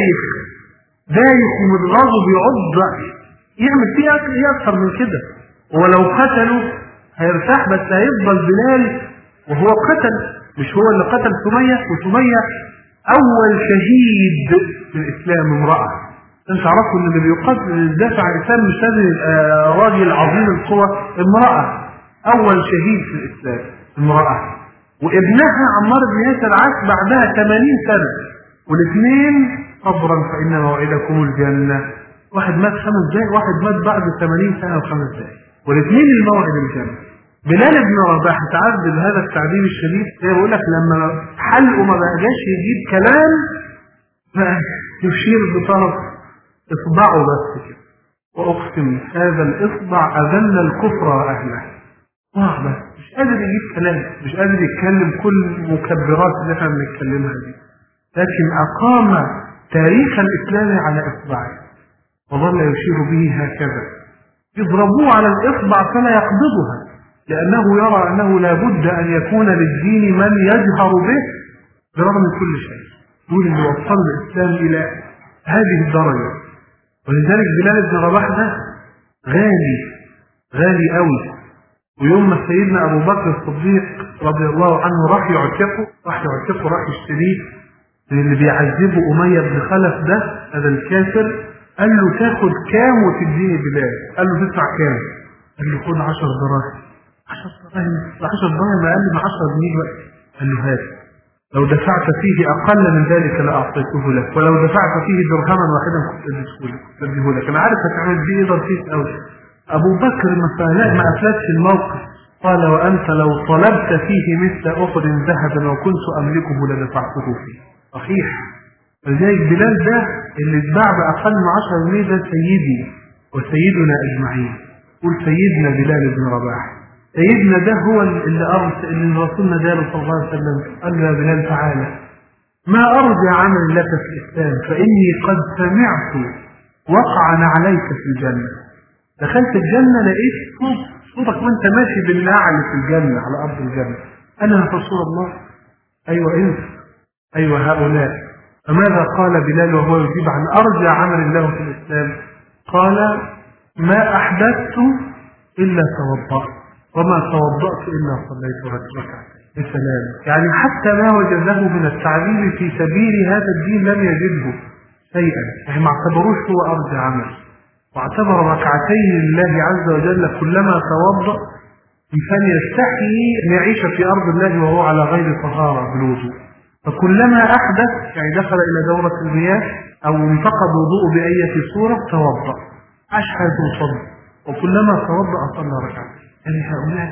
دايخ ومتغاظ وبيعض، يعمل فيه إيه أكثر من كده؟ ولو قتلوا هيرتاح، بس هيفضل بلال وهو قتل، مش هو اللي قتل سمية، وسمية أول شهيد في الإسلام امرأة. أنت عرفوا إن اللي بيقاتل دافع عن الإسلام مش لازم يبقى راجل عظيم القوى، امرأة أول شهيد في الإسلام امرأة، وابنها عمار بن ياسر عاش بعدها 80 سنة، والاثنين صبرا فإن موعدكم الجنة. واحد مات 5 دقايق، واحد مات بعد 80 سنة و5 دقايق، والاثنين الموعد الجنة. بلال بن رباح تعذب هذا التعذيب الشديد، زي بقول لك لما حلقه ما بقاش يجيب كلام يشير بطرف اصبعه بس كده، واقسم هذا الاصبع اذل الكفر واهله. بس مش قادر يجيب كلام، مش قادر يتكلم كل المكبرات اللي احنا بنتكلمها دي، لكن اقام تاريخ الاسلام على اصبعه وظل يشير به هكذا. يضربوه على الاصبع فلا يقبضها، لأنه يرى أنه لا بد أن يكون للدين من يجهر به برغم كل شيء. يقول أنه وصل الإسلام إلى هذه الدرجة. ولذلك بلال بن رباح ده غالي قوي. ويوم ما سيدنا أبو بكر الصديق رضي الله عنه راح يعتقه يشتريه من اللي بيعذبه أمية بن خلف ده، هذا الكافر، قال له تاخد كام وتديني بلال؟ قال له تدفع كام؟ قال له خد 10 دراهم. 10 دراهم أقل من 10 جنيه دلوقتي. قال له هات، لو دفعت فيه أقل من ذلك لأعطيته لك، ولو دفعت فيه درهما واحدا كنت أديه لك. أنا عارف هتعمل بيه إيه رخيص قوي. أبو بكر ما أفلتش الموقف، قال وأنت لو طلبت فيه مثل أحد ذهبا وكنت أملكه لدفعته فيه. صحيح. ولذلك بلال ده اللي اتباع بأقل من 10 جنيه ده سيدي وسيدنا أجمعين. قول سيدنا بلال بن رباح. سيدنا ده هو اللي رسولنا داله صلى الله عليه وسلم، قال له يا بلال تعالى ما أرجى عمل لك في الإسلام فإني قد سمعت وقعا عليك في الجنة. دخلت الجنة لقيت صوتك وانت ماشي بالنعل في الجنة على أرض الجنة. أنا يا رسول الله؟ أيوة أنت، أيوة هؤلاء. فماذا قال بلال وهو يجيب عن أرجى عمل له في الإسلام؟ قال ما أحدثت إلا توضأت وما توضأت إلا صليت ركعتين. بسلام. يعني حتى ما وجده من التعليم في سبيل هذا الدين لم يجده شيئا، يعني ما اعتبروش هو أرجى عمل، واعتبر ركعتين لله عز وجل كلما توضأ إنسان يستحي أن يعيش في أرض الله وهو على غير طهارة بالوضوء. فكلما أحدث يعني دخل إلى دورة المياه أو انتقض وضوءه بأية صورة توضأ، عاش حياته وصلى، وكلما توضأ صلى ركعتين. يعني هؤلاء.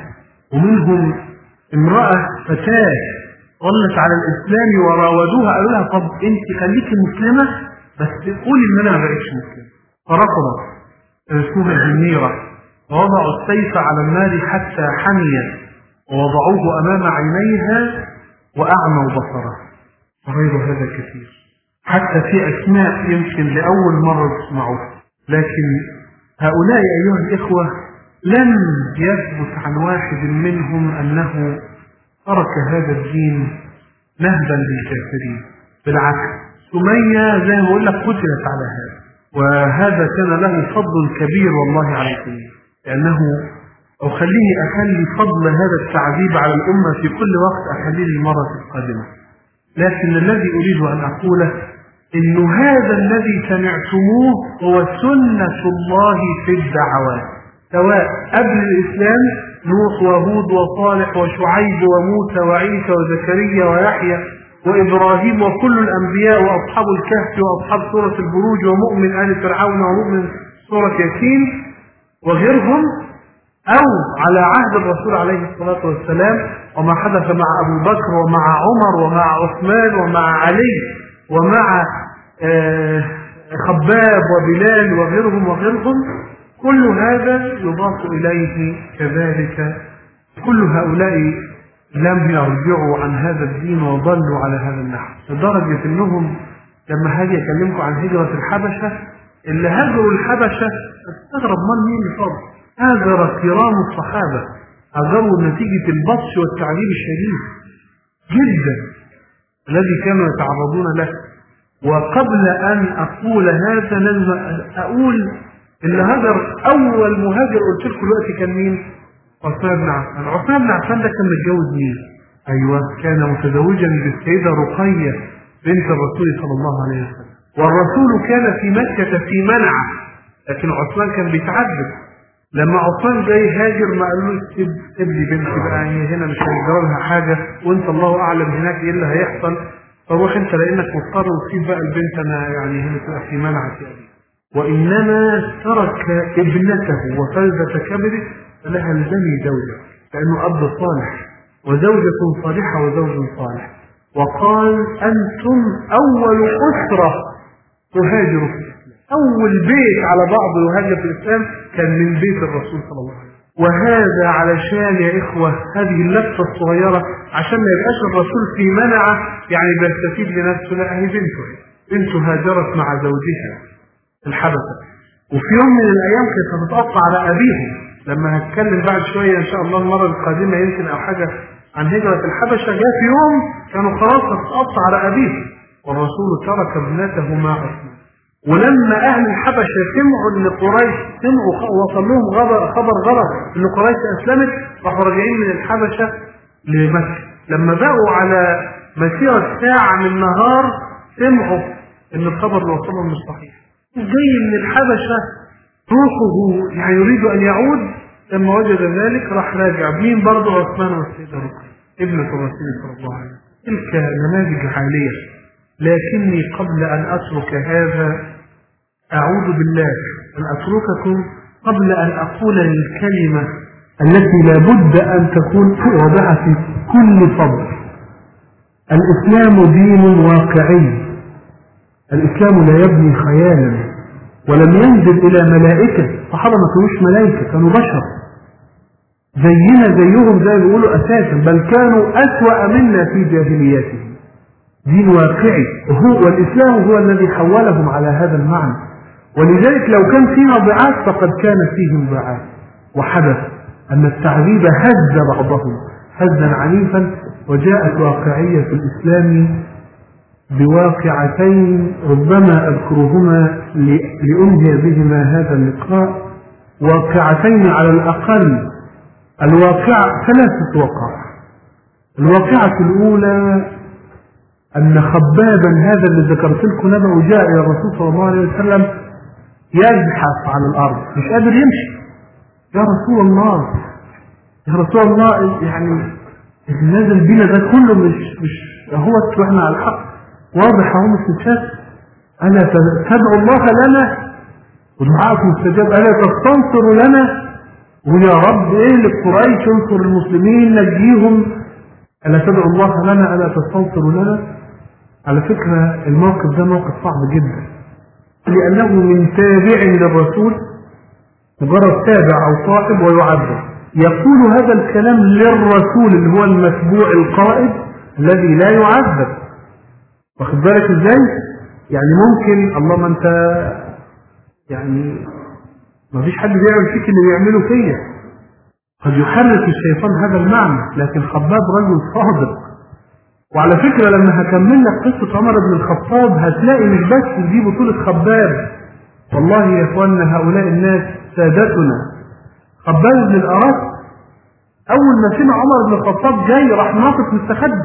ومنهم امرأة فتاة ظلت على الإسلام وراودوها قالوا لها طب أنت خليكي مسلمة بس قولي إن أنا ما بقيتش مسلمة. فرفضت. اسمها الجميرة. ووضعوا السيف على النار حتى حمي ووضعوه أمام عينيها وأعموا بصرها. وغير هذا كثير، حتى في أسماء يمكن لأول مرة تسمعوها. لكن هؤلاء أيها الإخوة لم يثبت عن واحد منهم أنه ترك هذا الدين نهبا للكافرين. بالعكس، سمية زي ما أقول لك قتلت على هذا، وهذا كان له فضل كبير والله على الدين، لأنه أو خليني أخلي فضل هذا التعذيب على الأمة في كل وقت أخليه للمرة القادمة. لكن الذي أريد أن أقوله إن هذا الذي سمعتموه هو سنة الله في الدعوات، سواء قبل الإسلام نوح وهود وصالح وشعيب وموسى وعيسى وزكريا ويحيى وإبراهيم وكل الأنبياء وأصحاب الكهف وأصحاب سورة البروج ومؤمن آل فرعون ومؤمن سورة ياسين وغيرهم، أو على عهد الرسول عليه الصلاة والسلام وما حدث مع أبو بكر ومع عمر ومع عثمان ومع علي ومع خباب وبلال وغيرهم كل هذا يضاف إليه كذلك. كل هؤلاء لم يرجعوا عن هذا الدين وظلوا على هذا النحو، لدرجة أنهم لما هاجي أكلمكم عن هجرة الحبشة، اللي هاجروا الحبشة استغرب مين الفضل. هاجر كرام الصحابة، هاجروا نتيجة البطش والتعذيب الشديد جدا الذي كانوا يتعرضون له. وقبل أن أقول هذا لازم أقول اللي هاجر أول مهاجر قلت لكم دلوقتي كان مين؟ عثمان بن عفان. عثمان بن عفان ده كان متجوز مين؟ أيوه، كان متزوجا بالسيدة رقية بنت الرسول صلى الله عليه وسلم، والرسول كان في مكة في منعه، لكن عثمان كان بيتعذب. لما عثمان جاي هاجر ما قالوش سيب لي بنتي بقى، هي هنا مش هيجرى لها حاجة وانت الله أعلم هناك ايه اللي هيحصل، فروح انت لانك مضطر وسيب بقى البنت انا يعني هنا تبقى في منعك يعني. وإنما ترك ابنته وفلذة كبده فلها الزمي زوجة، لأنه أب صالح وزوجة صالحة وزوج صالح، وقال أنتم أول أسرة تهاجر في الإسلام. أول بيت على بعضه يهاجر في الإسلام كان من بيت الرسول صلى الله عليه وسلم. وهذا علشان يا إخوة هذه اللفة الصغيرة عشان ما يبقاش الرسول في منعه يعني بيستفيد لنفسه، لا هي بنته هاجرت مع زوجها الحبشة، وفي يوم من الأيام كانت هتتقطع على أبيهم. لما هتكلم بعد شوية إن شاء الله المرة القادمة يمكن أو حاجة عن هجرة الحبشة، جاء في يوم كانوا خلاص هتتقطع على أبيهم والرسول ترك ابنته مع عثمان. ولما أهل الحبشة سمعوا إن قريش وصل لهم خبر غلط إن قريش أسلمت، راحوا راجعين من الحبشة لمكة. لما بقوا على مسيرة ساعة من النهار سمعوا إن الخبر اللي وصلهم مش صحيح، جاي من الحبشة روحه يعني يريد أن يعود. لما وجد ذلك راح راجع مين برضه؟ عثمان والسيدة رقية ابنة الرسول صلى الله عليه وسلم. تلك نماذج عالية. لكني قبل أن أترك هذا أعوذ بالله أن أترككم قبل أن أقول الكلمة التي لابد أن تكون واضحة في كل صدر. الإسلام دين واقعي، الإسلام لا يبني خيالا ولم ينزل إلى ملائكة الصحابة ما كانوش ملائكة، كانوا بشر زينا زيهم زي ما بيقولوا أساسا، بل كانوا أسوأ منا في جاهليتهم. دين واقعي، والإسلام هو الذي حولهم على هذا المعنى. ولذلك لو كان فينا ضعاف فقد كان فيهم ضعاف، وحدث أن التعذيب هز بعضهم هزا عنيفا. وجاءت واقعية في الإسلام بواقعتين ربما أذكرهما لأنهي بهما هذا اللقاء، واقعتين على الأقل. ثلاثة وقائع. الواقعة الأولى أن خبابا هذا اللي ذكرت لكم نبأ جاء إلى الرسول صلى الله عليه وسلم يزحف على الأرض مش قادر يمشي. يا رسول الله يعني نازل بينا ده كله مش هو واحنا على الحق واضح اهو مش متشاف. ألا تدعو الله لنا ودعاءك مستجاب، ألا تستنصر لنا ويا رب ايه لقريش انصر المسلمين نجيهم، ألا تدعو الله لنا ألا تستنصر لنا. على فكرة الموقف ده موقف صعب جدا، لأنه من تابع للرسول، مجرد تابع أو صاحب ويعذب، يقول هذا الكلام للرسول اللي هو المتبوع القائد الذي لا يعذب. واخد بالك ازاي؟ يعني ممكن اللهم انت يعني ما فيش حد بيعمل فيك اللي بيعمله فيا، قد يحرك الشيطان هذا المعنى، لكن خباب رجل صادق. وعلى فكرة لما هكمل لك قصة عمر بن الخطاب هتلاقي مش بس دي بطولة خباب، والله يا اخواننا هؤلاء الناس سادتنا. خباب بن الأرات أول ما سمع عمر بن الخطاب جاي راح ناطط مستخبي.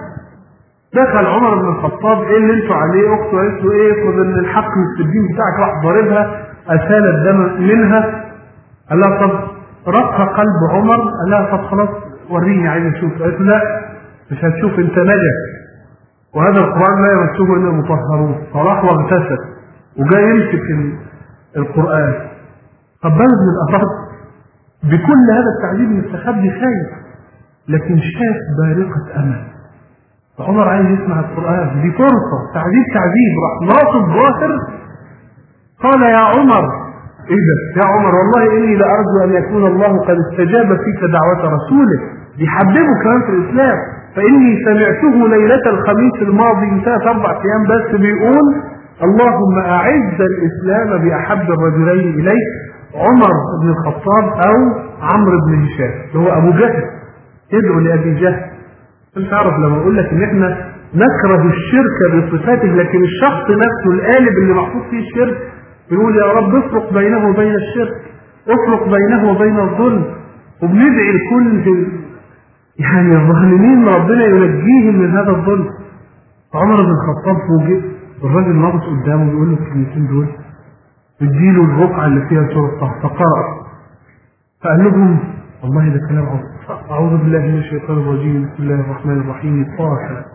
دخل عمر بن الخطاب ايه اللي انتوا عليه؟ اخته قالت له ايه؟ خد ان الحق مش الدين بتاعك، راح ضاربها أسال الدم منها. قال لها طب رق قلب عمر، قال لها طب خلاص وريني عايز اشوف. قالت له لا مش هتشوف انت نجا، وهذا القرآن لا يمسه الا المطهرون. فراح واغتسل وجاي يمسك القرآن. خباب بن الأرات بكل هذا التعذيب المستخبي خايف، لكن شاف بارقة أمل. فعمر عايز يسمع القرآن، دي فرصة تعذيب راح ناطط ظاهر. قال يا عمر ايه ده؟ يا عمر والله اني لارجو ان يكون الله قد استجاب فيك دعوة رسوله، بيحببه كمان في الاسلام. فاني سمعته ليلة الخميس الماضي من 3-4 ايام بس بيقول اللهم اعز الاسلام باحب الرجلين اليك، عمر بن الخطاب او عمرو بن هشام اللي هو ابو جهل، يدعو لابي جهل. انت تعرف لما اقول لك ان احنا نكره الشرك بصفاته، لكن الشخص نفسه القالب اللي محطوط فيه الشرك بيقول يا رب افرق بينه وبين الشرك، افرق بينه وبين الظلم. وبندعي لكل يعني الظالمين ربنا ينجيهم من هذا الظلم. عمر بن الخطاب فوجئ الراجل ناقص قدامه بيقول له الكلمتين دول، اديله الرقعه اللي فيها سوره طه فقرأ. فقال لهم والله ده كلام اعوذ بالله من الشيطان الرجيم، بسم الله الرحمن الرحيم، طه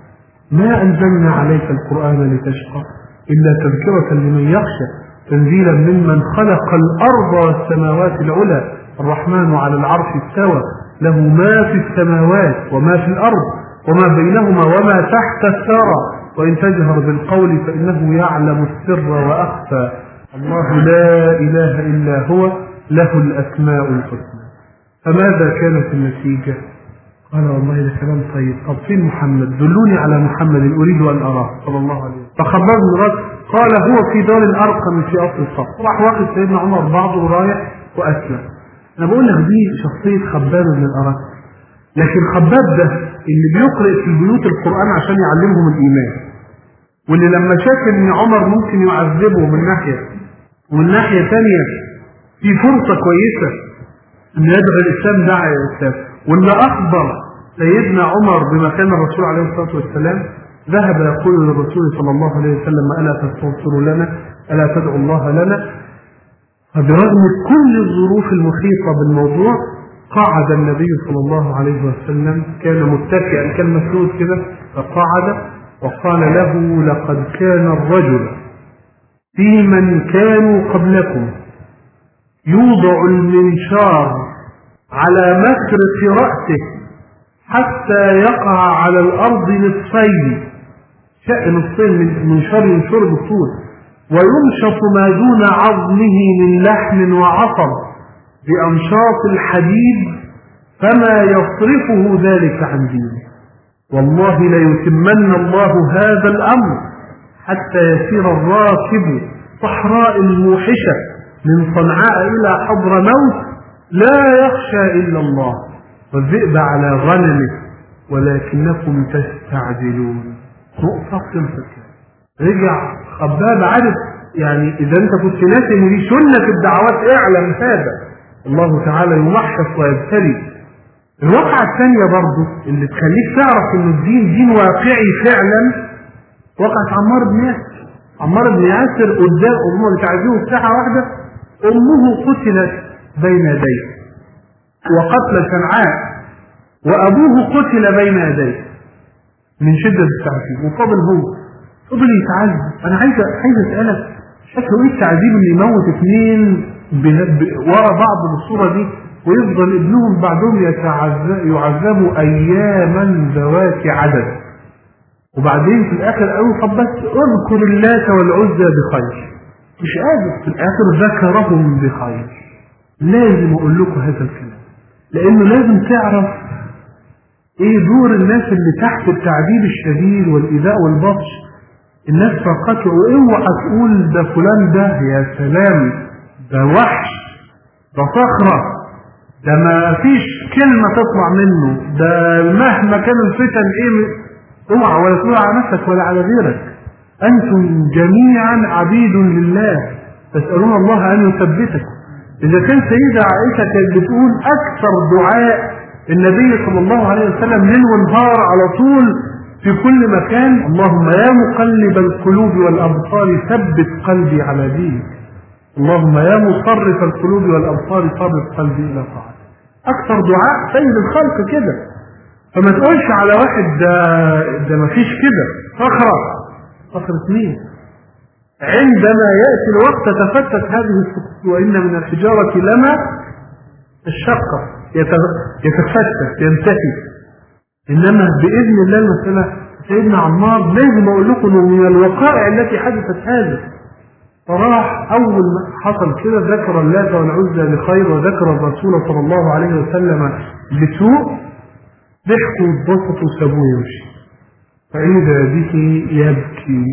ما انزلنا عليك القرآن لتشقى الا تذكرة لمن يخشى تنزيلا ممن خلق الارض والسماوات العلى الرحمن على العرش استوى له ما في السماوات وما في الارض وما بينهما وما تحت الثرى وان تجهر بالقول فانه يعلم السر واخفى الله لا اله الا هو له الاسماء الحسنى. فماذا كانت النتيجة؟ قال والله ده كلام طيب، طب فين محمد؟ دلوني على محمد اريد ان اراه صلى الله عليه وسلم. فخباب بن الأرات قال هو في دار الارقم في اصل الصف. راح واخد سيدنا عمر بعضه ورايح واسلم. انا بقول لك دي شخصيه خباب بن الأرات. لكن خباب ده اللي بيقرأ في بيوت القرآن عشان يعلمهم الايمان، واللي لما شاف ان عمر ممكن يعذبه من ناحيه ومن ناحيه ثانيه في فرصه كويسه ان يدعو الاسلام دعا الى الاسلام، واللي اخبر سيدنا عمر بما كان الرسول عليه الصلاه والسلام ذهب يقول للرسول صلى الله عليه وسلم الا تستنصروا لنا الا تدعوا الله لنا. فبرغم كل الظروف المحيطه بالموضوع قعد النبي صلى الله عليه وسلم، كان متكئا كان مسنود كده، فقعد وقال له لقد كان الرجل في من كانوا قبلكم يوضع المنشار على مخرق رأسه حتى يقع على الأرض نصفين، شق نصفين منشار ينشر بالطول، ويمشط ما دون عظمه من لحم وعصب بأنشاط الحديد فما يصرفه ذلك عن دينه. والله ليتمن الله هذا الأمر حتى يسير الراكب صحراء الموحشة من صنعاء إلى حضرموت لا يخشى إلا الله والذئب على غنمه ولكنكم تستعجلون. نقطة الفكرة. رجع خباب عارف يعني إذا أنت كنت ناسي إن دي سنة الدعوات اعلم هذا الله تعالى يمحص ويبتلي. الواقعة الثانية برضو اللي تخليك تعرف إن الدين دين واقعي فعلا وقعت عمار بن ياسر. عمار بن ياسر قدام أمه بتعزيه ساعة واحدة أمه قتلت بين يديه وقتل شنعاء وأبوه قتل بين يديه من شدة التعذيب وفضل هو فضل يتعذب. أنا عايز أسألك شكله إيه التعذيب اللي يموت اثنين ورا بعض بالصورة دي ويفضل ابنهم بعدهم يعذبوا أياما ذوات عدد وبعدين في الآخر قالوا طب بس اذكر اللات والعزى بخير. مش قادر في الآخر ذكرهم بخير. لازم أقول لكم هذا الكلام لأنه لازم تعرف إيه دور الناس اللي تحت التعذيب الشديد والإيذاء والبطش. الناس فقط واوعى تقول ده فلان ده يا سلام ده وحش ده صخرة ده ما فيش كلمة تطلع منه ده مهما كان الفتن ايه. اوعى ولا تقول على نفسك ولا على غيرك. انتم جميعا عبيد لله تسألون الله ان يثبتكم. اذا كان سيدة عائشة كانت بتقول اكثر دعاء النبي صلى الله عليه وسلم ليل ونهار على طول في كل مكان اللهم يا مقلب القلوب والابصار ثبت قلبي على دينك. اللهم يا مصرف القلوب والابصار ثبت قلبي الى طاعتك. اكثر دعاء سيد الخلق كده. فما تقولش على واحد ده ما فيش كده صخرة مين. عندما يأتي الوقت تفتت هذه السقوط وإن من الحجارة لما الشقة يتفتت ينتهي. إنما بإذن الله المسألة سيدنا عمار لازم أقول لكم إنه من الوقائع التي حدثت هذا. فراح أول ما حصل كده ذكر اللات والعزى بخير وذكر الرسول صلى الله عليه وسلم بسوء ضحكوا واتبسطوا وسابوه يمشي. فإذا به يبكي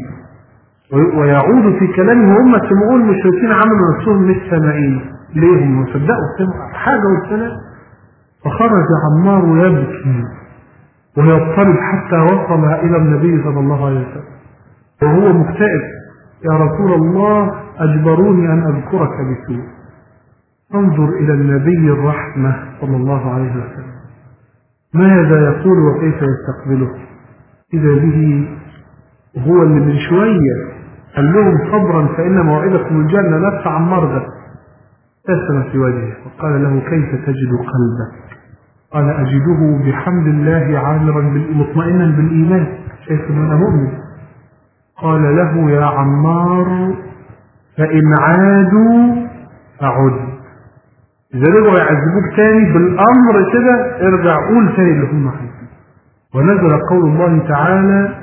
ويعود في كلامه هم سمعوا المشركين عملوا نفسهم مش سامعين ليهم وصدقوا سمعوا حاجة والسلام. فخرج عمار يبكي ويضطرب حتى وصل إلى النبي صلى الله عليه وسلم وهو مكتئب. يا رسول الله أجبروني أن أذكرك بسوء. انظر إلى النبي الرحمة صلى الله عليه وسلم ماذا يقول وكيف يستقبله. إذا به هو اللي من شوية قال لهم صبرا فإن موعدكم الجنة. نفس عمار ده ابتسم في وجهه وقال له كيف تجد قلبك؟ قال أجده بحمد الله عامرا مطمئنا بالإيمان شايف أن أنا مؤمن. قال له يا عمار فإن عادوا فعد. إذا رجعوا يعذبوك تاني بالأمر كده ارجع قول تاني اللي هم حيثين. ونزل قول الله تعالى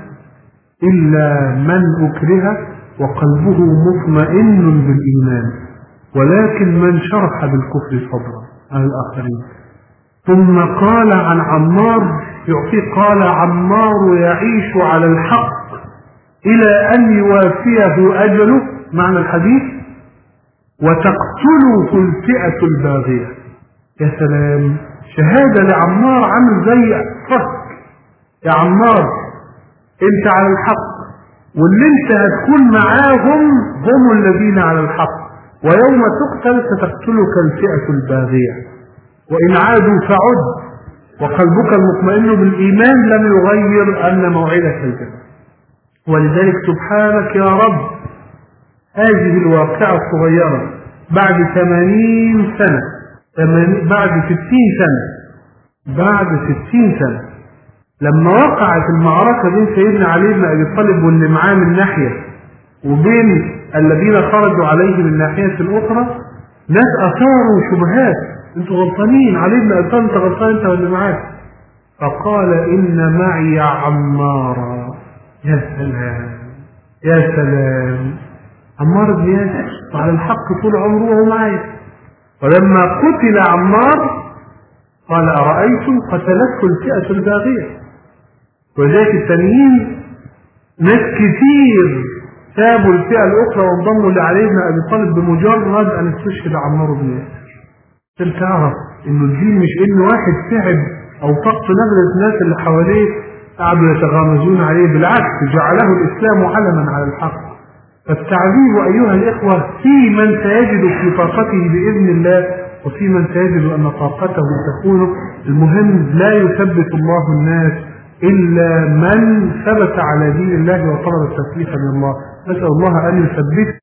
إلا من أكره وقلبه مطمئن بالإيمان ولكن من شرح بالكفر صدرا على الآخرين. ثم قال عن عمار يعطيه قال عمار يعيش على الحق إلى أن يوافيه أجله معنى الحديث وتقتله الفئة الباغية. يا سلام شهادة لعمار عامل زي فك. يا عمار انت على الحق واللي انت هتكون معاهم هم الذين على الحق ويوم تقتل ستقتلك الفئة الباغية وإن عادوا فعد وقلبك المطمئن بالإيمان لم يغير أن موعدك الجنة. ولذلك سبحانك يا رب هذه الواقعة الصغيرة بعد 80 سنة بعد 60 سنة لما وقعت المعركة بين سيدنا علي بن أبي طالب واللي معاه من ناحية وبين الذين خرجوا عليه من ناحية الأخرى ناس أثاروا شبهات انتوا غلطانين علي بن أبي طالب انت غلطان انت واللي معاك. فقال إن معي عمارا. يا سلام يا سلام عمار بن ياسر على الحق طول عمره وهو معايا ولما قتل عمار قال أرأيتم قتلته الفئة الباغية. وذلك التانيين ناس كتير سابوا الفئة الأخرى وانضموا لعلي بن أبي طالب بمجرد أن استشهد عمار بن ياسر. عشان تعرف إنه الدين مش إن واحد تعب أو طق نبرة الناس اللي حواليه قعدوا يتغامزون عليه، بالعكس جعله الإسلام علما على الحق. فالتعذيب أيها الإخوة في من سيجد في طاقته بإذن الله، وفي من سيجد أن طاقته تكون. المهم لا يثبت الله الناس إلا من ثبت على دين الله وطلب التثبيت من الله. نسأل الله أن يثبت